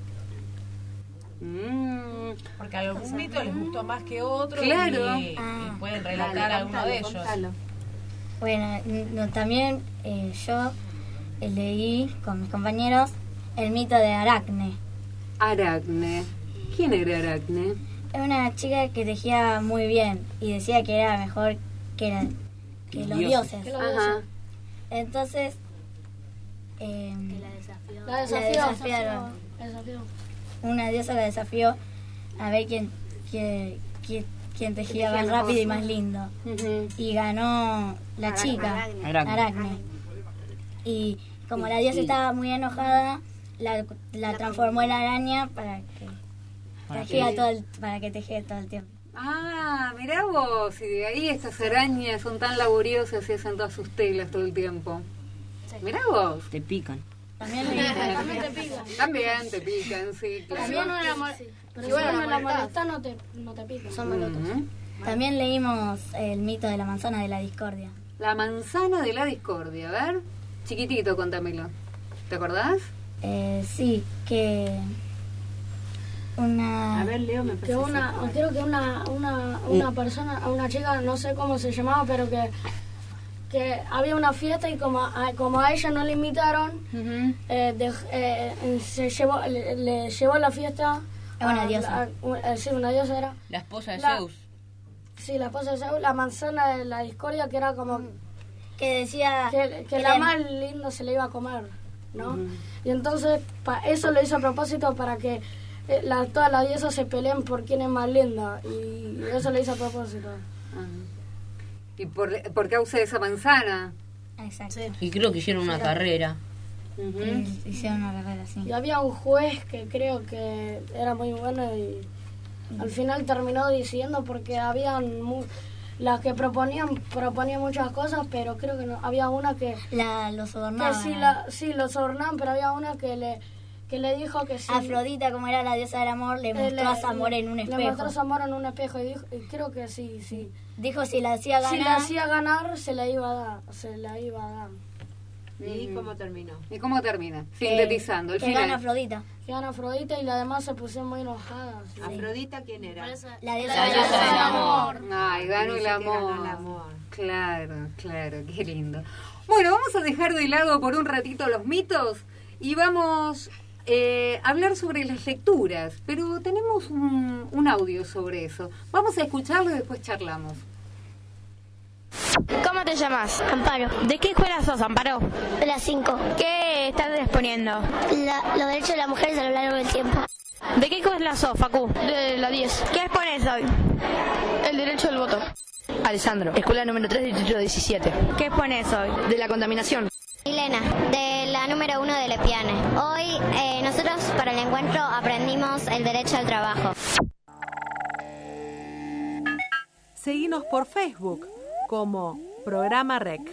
[SPEAKER 16] Porque a algún mito les gustó más que otro,
[SPEAKER 2] claro.
[SPEAKER 16] y pueden relatar alguno de ellos.
[SPEAKER 3] Bueno, también yo leí con mis compañeros el mito de Aracne.
[SPEAKER 2] Aracne. ¿Quién era Aracne?
[SPEAKER 3] Era una chica que tejía muy bien y decía que era mejor que los dioses.
[SPEAKER 2] Ajá.
[SPEAKER 3] Entonces
[SPEAKER 5] la desafiaron.
[SPEAKER 3] Una diosa la desafió a ver quién tejía más rápido y más lindo. Y ganó la chica, Aracne. Y como la diosa estaba muy enojada, la transformó en araña para que tejiera todo el tiempo.
[SPEAKER 2] Ah, mirá vos, y de ahí estas arañas son tan laboriosas y hacen todas sus telas todo el tiempo. Sí. Mirá vos.
[SPEAKER 7] Te pican.
[SPEAKER 5] También te pican.
[SPEAKER 2] También te pican, sí, claro.
[SPEAKER 5] Si vos no la molestás, no te pican.
[SPEAKER 3] Son malotos. También leímos el mito de la manzana de la discordia.
[SPEAKER 2] La manzana de la discordia, a ver. Chiquitito, contámelo. ¿Te acordás?
[SPEAKER 3] Sí, que...
[SPEAKER 11] A ver, Leo, me
[SPEAKER 5] parece creo que una persona, una chica, no sé cómo se llamaba, pero que había una fiesta y como a ella no le invitaron, le llevó la fiesta
[SPEAKER 3] a una diosa.
[SPEAKER 5] Sí, una diosa era.
[SPEAKER 7] La esposa de Zeus.
[SPEAKER 5] Sí, la esposa de Zeus, la manzana de la discordia, que era como...
[SPEAKER 3] Que decía...
[SPEAKER 5] Que la más linda se le iba a comer, ¿no? Y entonces eso lo hizo a propósito para que todas las diosas se peleen por quién es más linda, y eso lo hizo a propósito.
[SPEAKER 2] ¿Y por causa de esa manzana?
[SPEAKER 3] Exacto.
[SPEAKER 7] Y creo que hicieron una carrera.
[SPEAKER 3] Hicieron una carrera, sí.
[SPEAKER 5] Y había un juez que creo que era muy bueno y al final terminó decidiendo, porque habían las que proponían muchas cosas, pero creo que no, había una que
[SPEAKER 3] los sobornaban.
[SPEAKER 5] Sí, los sobornaban, pero había una que que le dijo que sí.
[SPEAKER 10] Afrodita, como era la diosa del amor, le mostró su amor en un espejo.
[SPEAKER 5] Le mostró su amor en un espejo y creo que sí.
[SPEAKER 10] Dijo si la hacía ganar.
[SPEAKER 5] Si la hacía ganar, se la iba a dar.
[SPEAKER 11] ¿Y cómo terminó?
[SPEAKER 2] ¿Y cómo termina? Sintetizando.
[SPEAKER 10] Que gana Afrodita.
[SPEAKER 5] Que gana Afrodita y las demás se pusieron muy enojadas.
[SPEAKER 11] Sí. ¿Afrodita quién era?
[SPEAKER 10] La diosa del amor.
[SPEAKER 2] Ay, ganó el amor. Claro, qué lindo. Bueno, vamos a dejar de lado por un ratito los mitos y vamos a hablar sobre las lecturas, pero tenemos un audio sobre eso. Vamos a escucharlo y después charlamos.
[SPEAKER 12] ¿Cómo te llamas?
[SPEAKER 10] Amparo.
[SPEAKER 12] ¿De qué escuela sos, Amparo?
[SPEAKER 10] De las 5.
[SPEAKER 12] ¿Qué estás exponiendo?
[SPEAKER 10] Los derechos de las mujeres a lo largo del tiempo.
[SPEAKER 12] ¿De qué escuela sos, Facu?
[SPEAKER 17] De la 10.
[SPEAKER 12] ¿Qué expones hoy?
[SPEAKER 17] El derecho al voto.
[SPEAKER 18] Alessandro, escuela número 3, distrito 17.
[SPEAKER 12] ¿Qué expones hoy?
[SPEAKER 18] De la contaminación.
[SPEAKER 13] Milena, de la número 1 de Lepiane. Hoy nosotros para el encuentro aprendimos el derecho al trabajo.
[SPEAKER 1] Seguinos por Facebook como Programa REC.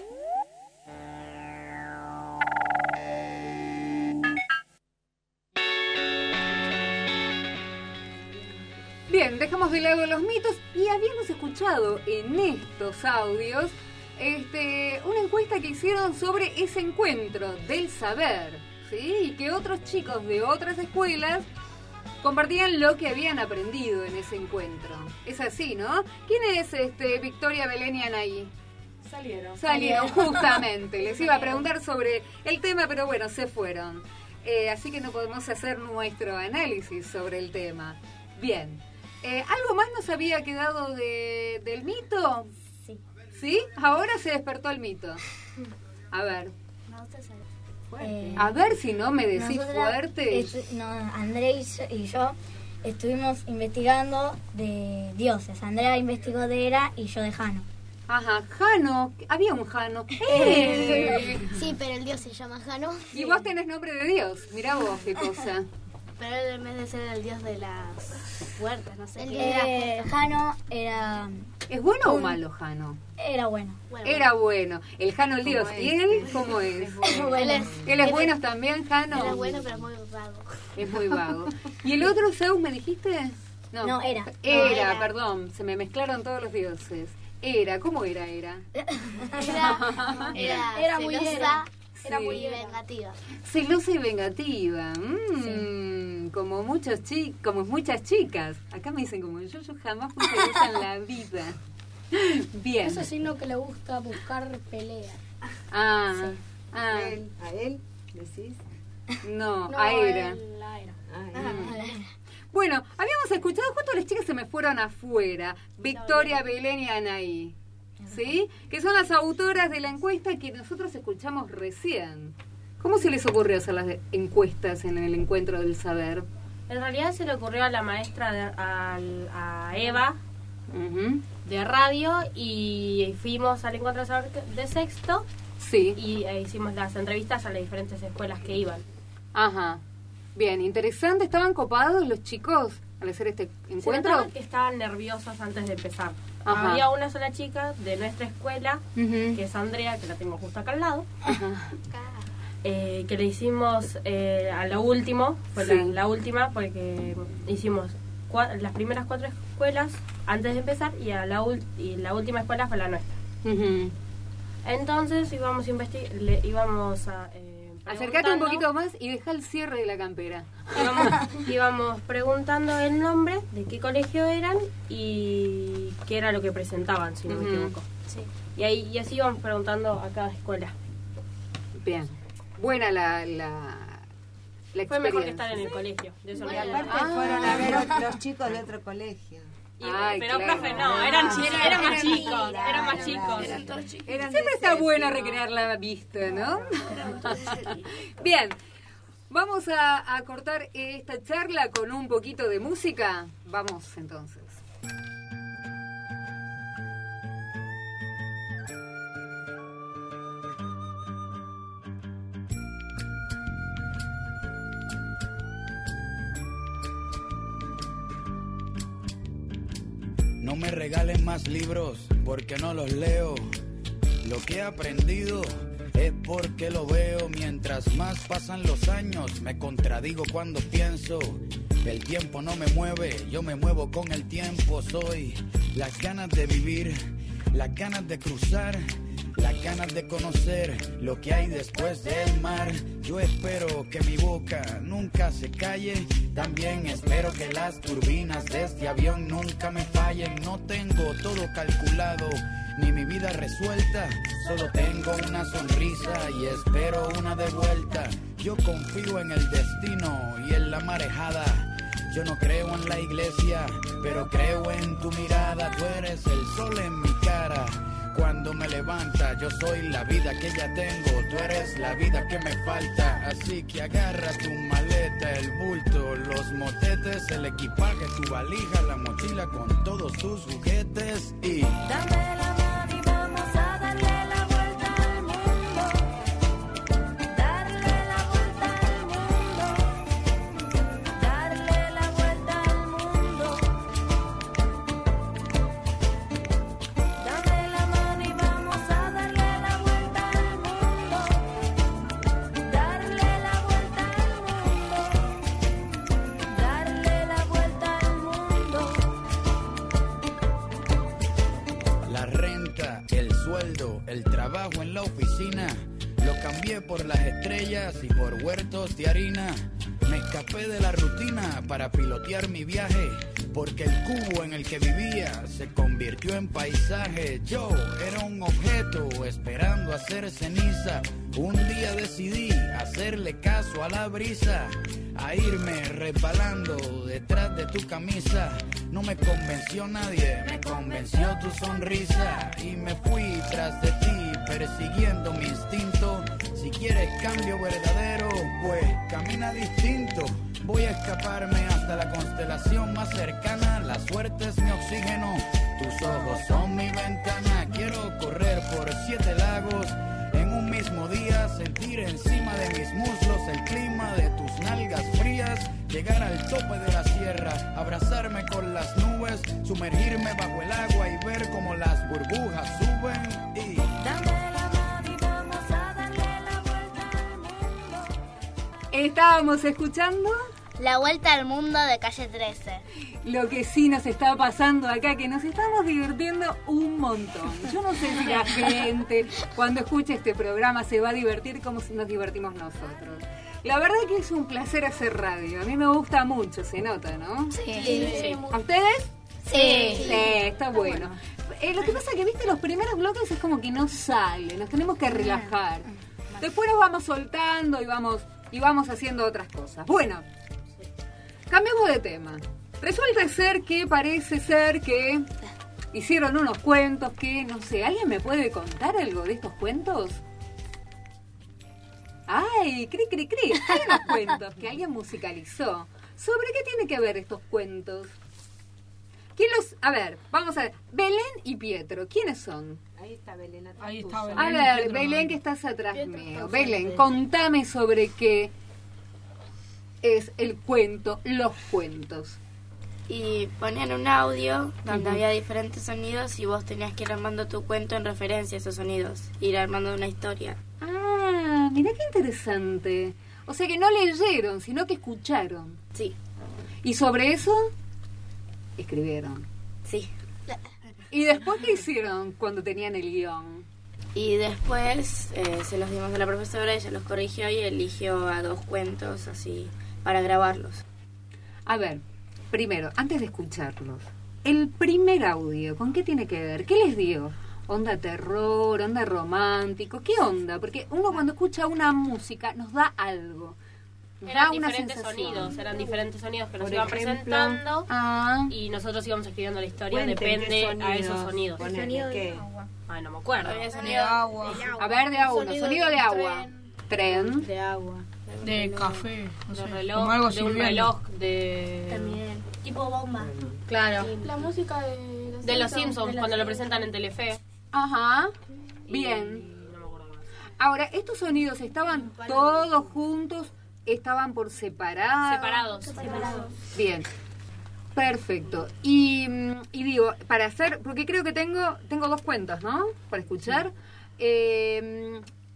[SPEAKER 2] Bien, dejamos de lado los mitos y habíamos escuchado en estos audios una encuesta que hicieron sobre ese encuentro del saber, ¿sí? Y que otros chicos de otras escuelas compartían lo que habían aprendido en ese encuentro. Es así, ¿no? ¿Quién es Victoria, Belén y Anaí? Salieron, justamente. Les iba a preguntar sobre el tema, pero bueno, se fueron. Así que no podemos hacer nuestro análisis sobre el tema. Bien. ¿Algo más nos había quedado del mito?
[SPEAKER 10] Sí.
[SPEAKER 2] ¿Sí? Ahora se despertó el mito. A ver. A ver si no me decís fuerte.
[SPEAKER 10] Andrés y yo estuvimos investigando de dioses. Andrea investigó de Hera y yo de Jano.
[SPEAKER 2] Ajá, Jano. Había un Jano.
[SPEAKER 10] Sí, pero el dios se llama Jano.
[SPEAKER 2] Y vos tenés nombre de dios. Mirá vos qué cosa.
[SPEAKER 10] Pero él en vez de ser el dios de las puertas, no sé. Jano era...
[SPEAKER 2] ¿Es bueno o malo Jano?
[SPEAKER 10] Era bueno.
[SPEAKER 2] Era bueno. El Jano el dios. ¿Y él cómo es? ¿Él es bueno también, Jano?
[SPEAKER 10] Era bueno, pero muy vago.
[SPEAKER 2] Es muy vago. ¿Y el otro Zeus me dijiste?
[SPEAKER 10] No, Hera.
[SPEAKER 2] Era, perdón. Se me mezclaron todos los dioses. ¿Cómo era?
[SPEAKER 10] Era muy celosa. Era muy vengativa.
[SPEAKER 2] Celosa y vengativa. Como muchas chicas. Acá me dicen como yo jamás fui celosa en la vida. Bien.
[SPEAKER 5] Eso es signo que le gusta buscar pelea.
[SPEAKER 11] ¿A él decís?
[SPEAKER 2] No, a Hera. Bueno, habíamos escuchado, justo las chicas se me fueron afuera. Victoria, Belén y Anaí. ¿Sí? Que son las autoras de la encuesta que nosotros escuchamos recién. ¿Cómo se les ocurrió hacer las encuestas en el encuentro del saber?
[SPEAKER 15] En realidad se le ocurrió a la maestra, a Eva, de radio, y fuimos al encuentro del saber de sexto.
[SPEAKER 2] Sí.
[SPEAKER 15] Y hicimos las entrevistas a las diferentes escuelas que iban.
[SPEAKER 2] Ajá. Bien, interesante. ¿Estaban copados los chicos al hacer este encuentro?
[SPEAKER 15] Se notaba que estaban nerviosos antes de empezar.
[SPEAKER 2] Ajá.
[SPEAKER 15] Había una sola chica de nuestra escuela, que es Andrea, que la tengo justo acá al lado, que le hicimos a lo último, fue la última, porque hicimos las primeras 4 escuelas antes de empezar y la última escuela fue la nuestra. Entonces íbamos a...
[SPEAKER 2] Acércate un poquito más y deja el cierre de la campera.
[SPEAKER 15] Íbamos preguntando el nombre, de qué colegio eran y qué era lo que presentaban, si no me equivoco.
[SPEAKER 10] Sí.
[SPEAKER 15] Y así íbamos preguntando a cada escuela.
[SPEAKER 2] Bien. Buena la experiencia.
[SPEAKER 15] Fue mejor que estar en el colegio. De eso
[SPEAKER 11] aparte fueron a ver los chicos de otro colegio.
[SPEAKER 15] Pero profe, no, eran más chicos. Eran más chicos.
[SPEAKER 2] Siempre está bueno recrear la vista, ¿no? Bien, vamos a cortar esta charla con un poquito de música. Vamos entonces.
[SPEAKER 19] No me regalen más libros porque no los leo. Lo que he aprendido es porque lo veo. Mientras más pasan los años, me contradigo cuando pienso. El tiempo no me mueve, yo me muevo con el tiempo. Soy las ganas de vivir, las ganas de cruzar, las ganas de conocer lo que hay después del mar. Yo espero que mi boca nunca se calle. También espero que las turbinas de este avión nunca me fallen. No tengo todo calculado, ni mi vida resuelta. Solo tengo una sonrisa y espero una de vuelta. Yo confío en el destino y en la marejada. Yo no creo en la iglesia, pero creo en tu mirada. Tú eres el sol en mi cara. Cuando me levanta, yo soy la vida que ya tengo. Tú eres la vida que me falta. Así que agarra tu maleta, el bulto, los motetes, el equipaje, tu valija, la mochila con todos tus juguetes y... Dame la mano y vamos a darle la vuelta al mundo. Darle la vuelta al mundo. Darle la vuelta al mundo. Dame la mano y vamos a darle la vuelta al mundo. Darle la vuelta al mundo. Darle la vuelta al mundo. La renta, el sueldo, el trabajo en la oficina, lo cambié por las estrellas y por huertos de harina. Me escapé de la rutina para pilotear mi viaje, porque el cubo en el que vivía se convirtió en paisaje. Yo era un objeto esperando hacer ceniza. Un día decidí hacerle caso a la brisa, a irme resbalando detrás de tu camisa. No me convenció nadie, me convenció tu sonrisa. Y me fui tras de ti, persiguiendo mi instinto. Si quieres cambio verdadero, pues camina distinto. Voy a escaparme hasta la constelación más cercana. La suerte es mi oxígeno, tus ojos son mi ventana. Quiero correr por 7 lagos en un mismo día, sentir encima de mis muslos el clima de tus nalgas frías, llegar al tope de la sierra, abrazarme con las nubes, sumergirme bajo el agua y ver cómo las burbujas suben y... Dame la mano y vamos a darle la vuelta al mundo.
[SPEAKER 2] Estábamos escuchando
[SPEAKER 3] La Vuelta al Mundo de Calle 13.
[SPEAKER 2] Lo que sí nos está pasando acá, que nos estamos divirtiendo un montón. Yo no sé si la gente cuando escuche este programa se va a divertir como nos divertimos nosotros. La verdad que es un placer hacer radio. A mí me gusta mucho, se nota, ¿no?
[SPEAKER 3] Sí.
[SPEAKER 2] ¿A ustedes?
[SPEAKER 3] Sí.
[SPEAKER 2] Sí, está bueno. Lo que pasa es que, viste, los primeros bloques es como que no sale, nos tenemos que relajar. Después nos vamos soltando y vamos haciendo otras cosas. Bueno, cambiamos de tema. Resulta ser que parece ser que hicieron unos cuentos que, no sé, ¿alguien me puede contar algo de estos cuentos? ¡Ay! ¡Cri! Hay unos cuentos que alguien musicalizó. ¿Sobre qué tiene que ver estos cuentos? ¿Quién los...? A ver, vamos a ver. Belén y Pietro, ¿quiénes son?
[SPEAKER 11] Ahí está Belén atrás.
[SPEAKER 16] Ahí está Belén.
[SPEAKER 2] A ver, Belén, que estás atrás mío. Belén, contame sobre qué es el cuento, los cuentos.
[SPEAKER 20] Y ponían un audio donde había diferentes sonidos y vos tenías que ir armando tu cuento en referencia a esos sonidos, ir armando una historia.
[SPEAKER 2] Ah, mirá qué interesante. O sea que no leyeron, sino que escucharon.
[SPEAKER 20] Sí.
[SPEAKER 2] ¿Y sobre eso? Escribieron.
[SPEAKER 20] Sí.
[SPEAKER 2] ¿Y después qué hicieron cuando tenían el guión?
[SPEAKER 20] Y después se los dimos a la profesora, ella los corrigió y eligió a 2 cuentos así para grabarlos.
[SPEAKER 2] A ver, primero, antes de escucharlos, el primer audio, ¿con qué tiene que ver? ¿Qué les dio? ¿Onda terror? ¿Onda romántico? ¿Qué onda? Porque uno cuando escucha una música nos da algo.
[SPEAKER 15] Eran diferentes sonidos que nos iban presentando y nosotros íbamos escribiendo la historia, depende a esos sonidos.
[SPEAKER 11] El sonido de
[SPEAKER 15] agua. Ay, no me acuerdo.
[SPEAKER 20] Sonido de agua.
[SPEAKER 2] A ver, de agua, sonido de agua. Tren.
[SPEAKER 20] De agua.
[SPEAKER 8] De café.
[SPEAKER 15] No sé, de un reloj, de...
[SPEAKER 10] También. Tipo bomba.
[SPEAKER 15] Claro.
[SPEAKER 4] La música
[SPEAKER 15] de los Simpsons, cuando lo presentan en Telefe.
[SPEAKER 2] Ajá. Bien.
[SPEAKER 15] No me acuerdo más.
[SPEAKER 2] Ahora, ¿estos sonidos estaban todos juntos? ¿Estaban por separado?
[SPEAKER 15] Separados.
[SPEAKER 2] Bien. Perfecto. Y digo, para hacer, porque creo que tengo 2 cuentos, ¿no? Para escuchar.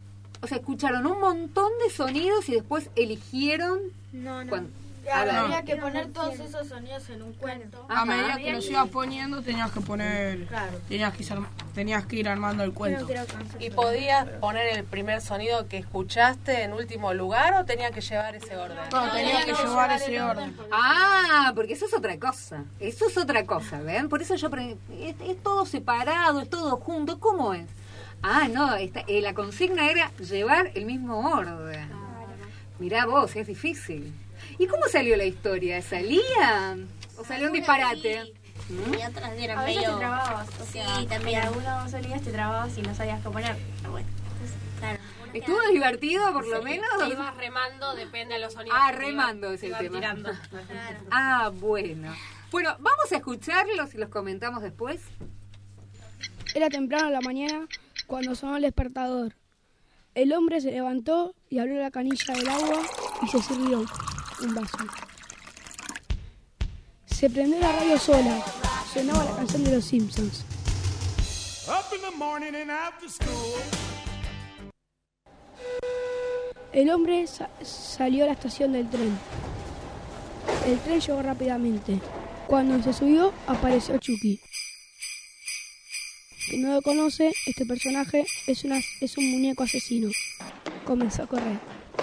[SPEAKER 2] O sea, escucharon un montón de sonidos y después eligieron...
[SPEAKER 4] No.
[SPEAKER 2] Había
[SPEAKER 4] que poner todos esos sonidos en un cuento.
[SPEAKER 8] A medida que los ibas poniendo tenías que poner, tenías que ir armando el cuento.
[SPEAKER 16] ¿Y podías poner el primer sonido que escuchaste en último lugar o tenía que llevar ese orden?
[SPEAKER 8] No, tenía que llevar ese orden.
[SPEAKER 2] Porque eso es otra cosa. Eso es otra cosa, ¿ven? Por eso yo es todo separado, es todo junto. ¿Cómo es? No, la consigna era llevar el mismo orden. Mirá vos, es difícil. ¿Y cómo salió la historia? ¿Salía? ¿O salió un disparate?
[SPEAKER 3] Y otras eran
[SPEAKER 4] a veces
[SPEAKER 3] medio...
[SPEAKER 4] te trababas. O sea,
[SPEAKER 3] sí, también.
[SPEAKER 4] algunos salías, te trababas y no sabías qué poner. Pero bueno.
[SPEAKER 3] Claro.
[SPEAKER 2] ¿Estuvo divertido por lo menos?
[SPEAKER 15] Si ibas remando, depende de los sonidos.
[SPEAKER 2] Remando es el tema.
[SPEAKER 15] Tirando.
[SPEAKER 2] Bueno. Bueno, vamos a escucharlos y los comentamos después.
[SPEAKER 21] Era temprano en la mañana cuando sonó el despertador. El hombre se levantó y abrió la canilla del agua y se sirvió un vaso. Se prendió la radio sola. Sonaba la canción de los Simpsons. El hombre salió a la estación del tren. El tren llegó rápidamente. Cuando se subió, apareció Chucky. Quien no lo conoce, este personaje es un muñeco asesino. Comenzó a correr.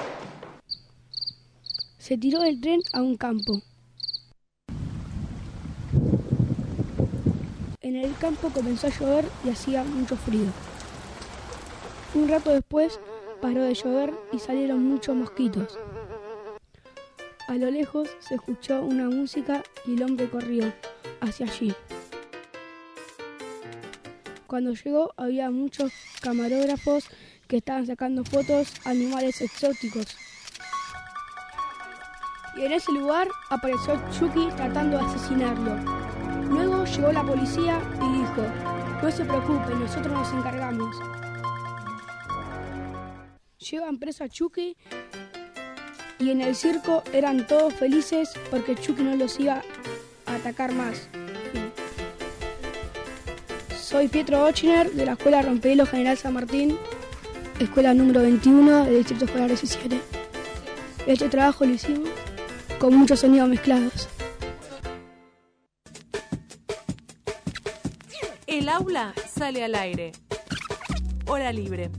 [SPEAKER 21] Se tiró del tren a un campo. En el campo comenzó a llover y hacía mucho frío. Un rato después paró de llover y salieron muchos mosquitos. A lo lejos se escuchó una música y el hombre corrió hacia allí. Cuando llegó había muchos camarógrafos que estaban sacando fotos a animales exóticos. Y en ese lugar apareció Chucky tratando de asesinarlo. Luego llegó la policía y dijo: no se preocupen, nosotros nos encargamos. Llevan preso a Chucky y en el circo eran todos felices porque Chucky no los iba a atacar más. Soy Pietro Ochiner de la Escuela Rompehielos General San Martín, escuela número 21 del Distrito Escolar 17. Este trabajo lo hicimos con muchos sonidos mezclados.
[SPEAKER 1] El aula sale al aire. Hora libre.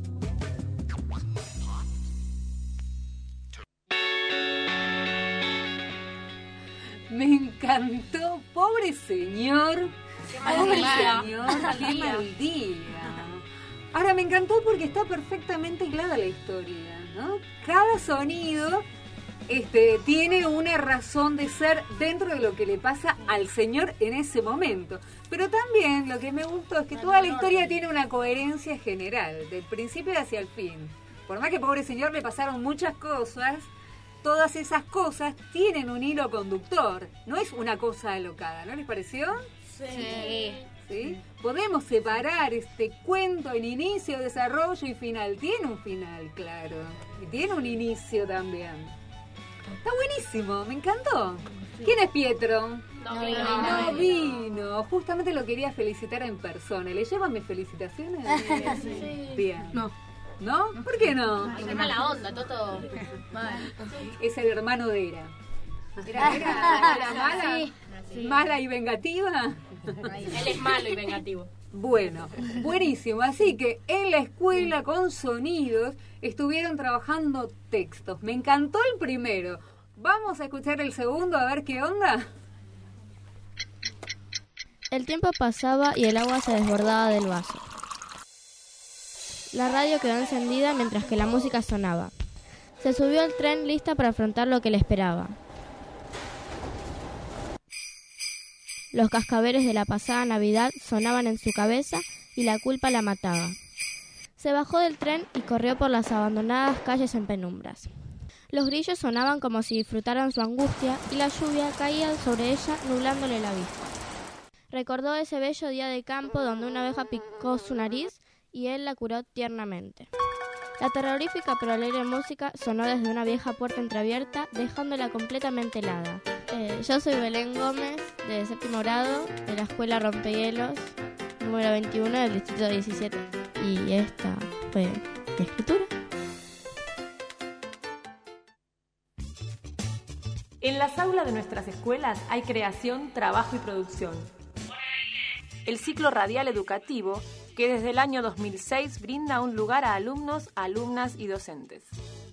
[SPEAKER 2] Me encantó, pobre señor. Qué mal día. Ahora me encantó porque está perfectamente hilada la historia, ¿no? Cada sonido tiene una razón de ser dentro de lo que le pasa al señor en ese momento. Pero también lo que me gustó es que toda la historia tiene una coherencia general, del principio hacia el fin. Por más que pobre señor le pasaron muchas cosas, todas esas cosas tienen un hilo conductor. No es una cosa alocada, ¿no les pareció? Sí. Podemos separar este cuento en inicio, desarrollo y final. Tiene un final, claro. Y tiene un inicio también. Está buenísimo, me encantó. ¿Quién es Pietro? No vino. Justamente lo quería felicitar en persona. ¿Le llevan mis felicitaciones?
[SPEAKER 4] Sí.
[SPEAKER 2] Bien. ¿No? ¿Por qué no?
[SPEAKER 15] Qué mala onda, Toto.
[SPEAKER 2] Es el hermano de Era. ¿Era mala? Sí. ¿Mala y vengativa?
[SPEAKER 15] Él es malo y vengativo.
[SPEAKER 2] Bueno, buenísimo. Así que en la escuela con sonidos estuvieron trabajando textos. Me encantó el primero. Vamos a escuchar el segundo a ver qué onda.
[SPEAKER 13] El tiempo pasaba y el agua se desbordaba del vaso. La radio quedó encendida mientras que la música sonaba. Se subió al tren lista para afrontar lo que le esperaba. Los cascabeles de la pasada Navidad sonaban en su cabeza y la culpa la mataba. Se bajó del tren y corrió por las abandonadas calles en penumbras. Los grillos sonaban como si disfrutaran su angustia y la lluvia caía sobre ella nublándole la vista. Recordó ese bello día de campo donde una abeja picó su nariz y él la curó tiernamente. La terrorífica pero alegre música sonó desde una vieja puerta entreabierta, dejándola completamente helada. Yo soy Belén Gómez, de séptimo grado, de la Escuela Rompehielos, número 21 del Distrito 17. Y esta fue mi escritura.
[SPEAKER 14] las aulas de nuestras escuelas hay creación, trabajo y producción. El ciclo radial educativo, que desde el año 2006 brinda un lugar a alumnos, alumnas y docentes.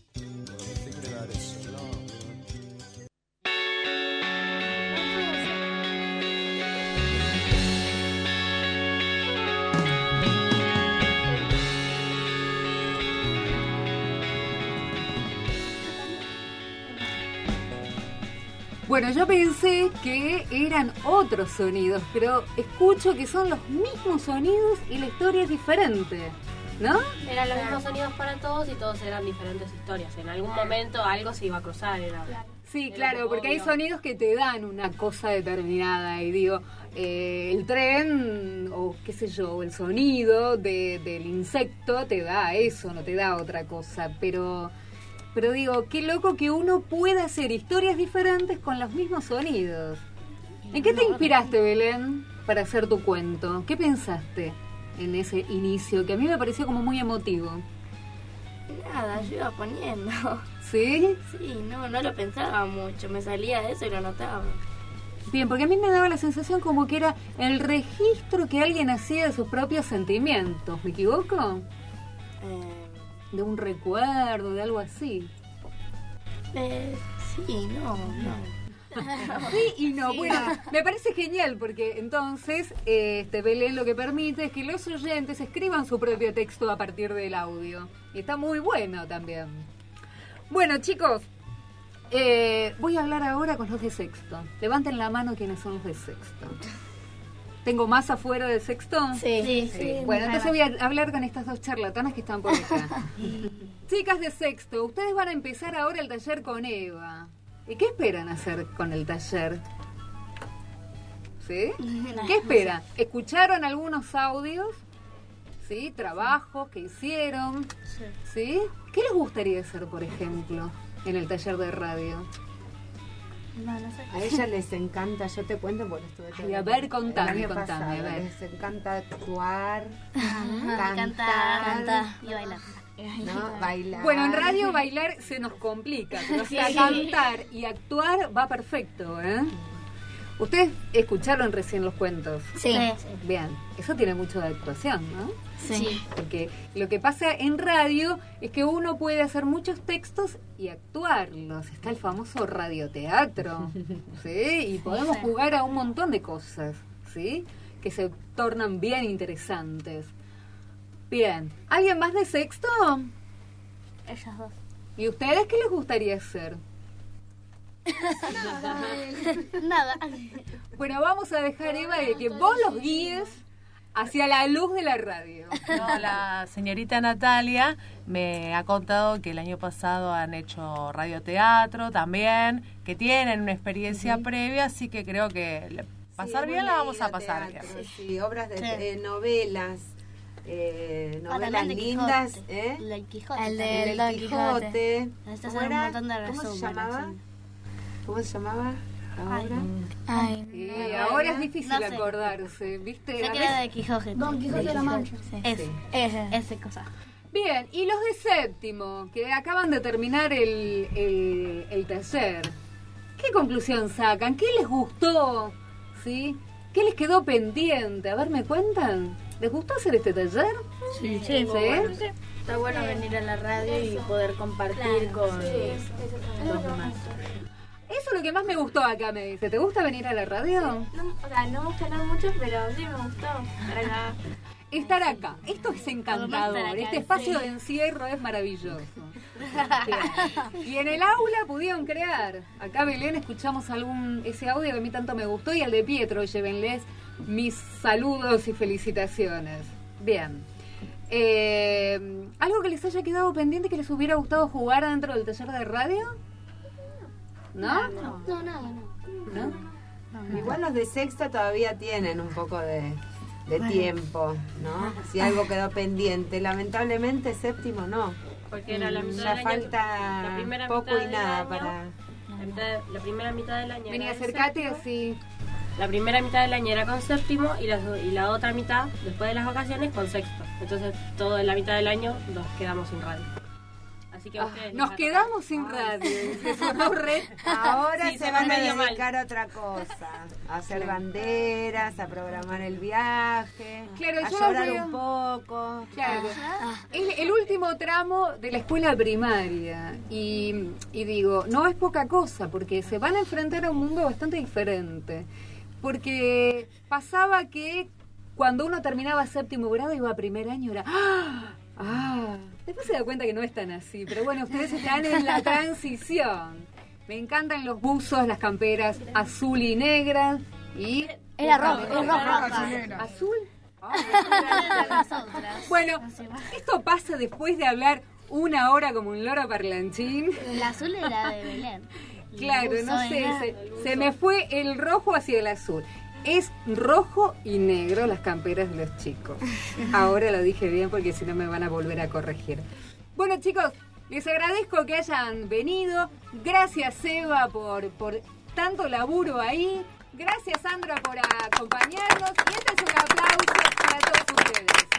[SPEAKER 2] Bueno, yo pensé que eran otros sonidos, pero escucho que son los mismos sonidos y la historia es diferente, ¿no?
[SPEAKER 15] Eran los mismos sonidos para todos y todos eran diferentes historias. En algún momento algo se iba a cruzar.
[SPEAKER 2] Sí, claro, porque hay sonidos que te dan una cosa determinada y digo, el tren o qué sé yo, el sonido del insecto te da eso, no te da otra cosa, pero digo, qué loco que uno pueda hacer historias diferentes con los mismos sonidos. ¿En qué te inspiraste, Belén, para hacer tu cuento? ¿Qué pensaste en ese inicio? Que a mí me pareció como muy emotivo.
[SPEAKER 20] Nada, yo iba poniendo.
[SPEAKER 2] ¿Sí?
[SPEAKER 20] Sí, no lo pensaba mucho, me salía de eso y lo notaba.
[SPEAKER 2] Bien, porque a mí me daba la sensación como que era el registro que alguien hacía de sus propios sentimientos. ¿Me equivoco? De un recuerdo, de algo así.
[SPEAKER 20] Sí, no.
[SPEAKER 2] Sí y no. Sí, bueno, me parece genial porque entonces Belén lo que permite es que los oyentes escriban su propio texto a partir del audio. Y está muy bueno también. Bueno, chicos, voy a hablar ahora con los de sexto. Levanten la mano quienes son los de sexto. ¿Tengo más afuera del sexto?
[SPEAKER 10] Sí.
[SPEAKER 2] Bueno, entonces voy a hablar con estas dos charlatanas que están por acá. Chicas de sexto, ustedes van a empezar ahora el taller con Eva. ¿Y qué esperan hacer con el taller? ¿Sí? ¿Qué esperan? ¿Escucharon algunos audios? ¿Sí? ¿Trabajos que hicieron? ¿Sí? ¿Qué les gustaría hacer, por ejemplo, en el taller de radio?
[SPEAKER 11] No sé. A ella les encanta, yo te cuento porque estuve todo
[SPEAKER 2] a ver, contame, a ver.
[SPEAKER 11] Les encanta actuar,
[SPEAKER 10] cantar y bailar.
[SPEAKER 11] ¿No? Bailar.
[SPEAKER 2] Bueno, en radio bailar se nos complica, pero cantar y actuar va perfecto, ¿eh? Ustedes escucharon recién los cuentos.
[SPEAKER 10] Sí.
[SPEAKER 2] Bien, eso tiene mucho de actuación, ¿no?
[SPEAKER 10] Sí.
[SPEAKER 2] Porque lo que pasa en radio es que uno puede hacer muchos textos y actuarlos. Está el famoso radioteatro, ¿sí? Y podemos jugar a un montón de cosas, ¿sí? Que se tornan bien interesantes. Bien. ¿Alguien más de sexto?
[SPEAKER 10] Ellas dos.
[SPEAKER 2] ¿Y ustedes qué les gustaría hacer?
[SPEAKER 10] Nada.
[SPEAKER 2] Bueno, vamos a dejar, Eva, de que vos los guíes hacia la luz de la radio.
[SPEAKER 16] No, la señorita Natalia me ha contado que el año pasado han hecho radioteatro también, que tienen una experiencia previa, así que creo que pasar bien la vamos a pasar bien.
[SPEAKER 11] Sí, obras de novelas. Novelas lindas,
[SPEAKER 10] El Quijote.
[SPEAKER 11] El del Quijote.
[SPEAKER 10] ¿Cómo
[SPEAKER 11] se llamaba? ¿Cómo se llamaba?
[SPEAKER 2] Ahora es difícil acordarse, ¿viste?
[SPEAKER 10] Se queda de Quijote.
[SPEAKER 5] Don Quijote de la Mancha.
[SPEAKER 10] Esa cosa.
[SPEAKER 2] Bien, y los de séptimo, que acaban de terminar el taller, ¿qué conclusión sacan? ¿Qué les gustó? ¿Sí? ¿Qué les quedó pendiente? A ver, ¿me cuentan? ¿Les gustó hacer este taller?
[SPEAKER 4] Sí.
[SPEAKER 2] Bueno.
[SPEAKER 4] Está bueno venir a la radio y poder compartir con los demás.
[SPEAKER 2] Eso es lo que más me gustó acá, me dice. ¿Te gusta venir a la radio?
[SPEAKER 4] No me gusta hablar mucho, pero sí me gustó.
[SPEAKER 2] Estar acá. Esto es encantador. Este espacio de encierro es maravilloso. Bien. Y en el aula pudieron crear. Acá, Belén, escuchamos ese audio que a mí tanto me gustó, y al de Pietro, llévenles mis saludos y felicitaciones. Bien. ¿Algo que les haya quedado pendiente que les hubiera gustado jugar dentro del taller de radio? ¿No?
[SPEAKER 5] No, nada.
[SPEAKER 11] Igual los de sexta todavía tienen un poco de tiempo, ¿no? Si algo quedó pendiente. Lamentablemente séptimo no.
[SPEAKER 15] Porque era la mitad
[SPEAKER 11] ya
[SPEAKER 15] del
[SPEAKER 11] falta
[SPEAKER 15] año,
[SPEAKER 11] poco y nada
[SPEAKER 15] año,
[SPEAKER 11] para...
[SPEAKER 15] La primera mitad del año.
[SPEAKER 2] Vení, acercate así.
[SPEAKER 15] La primera mitad del año era con séptimo y la otra mitad, después de las vacaciones, con sexto. Entonces, toda la mitad del año nos quedamos sin radio. Así así que a ustedes
[SPEAKER 2] nos quedamos sin radio.
[SPEAKER 11] Ahora
[SPEAKER 15] Sí,
[SPEAKER 11] se
[SPEAKER 15] se
[SPEAKER 11] van
[SPEAKER 15] va
[SPEAKER 11] a
[SPEAKER 15] medio mal.
[SPEAKER 11] dedicar a otra cosa, a hacer banderas, a programar el viaje,
[SPEAKER 2] Claro,
[SPEAKER 11] a
[SPEAKER 2] yo
[SPEAKER 11] llorar
[SPEAKER 2] lo veo.
[SPEAKER 11] un poco.
[SPEAKER 2] Claro. Es el último tramo de la escuela primaria y digo, no es poca cosa porque se van a enfrentar a un mundo bastante diferente. Porque pasaba que cuando uno terminaba séptimo grado iba a primer año, era después se da cuenta que no es tan así, pero bueno, ustedes están en la transición. Me encantan los buzos, las camperas azul y negras y...
[SPEAKER 10] Era rojo,
[SPEAKER 2] ¿Azul? Bueno, esto pasa después de hablar una hora como un loro parlanchín.
[SPEAKER 3] La azul era de Belén.
[SPEAKER 2] Claro, no sé, se me fue el rojo hacia el azul. Es rojo y negro las camperas de los chicos. Ahora lo dije bien porque si no me van a volver a corregir. Bueno, chicos, les agradezco que hayan venido. Gracias, Seba, por tanto laburo ahí. Gracias, Sandra, por acompañarnos. Y este es un aplauso para todos ustedes.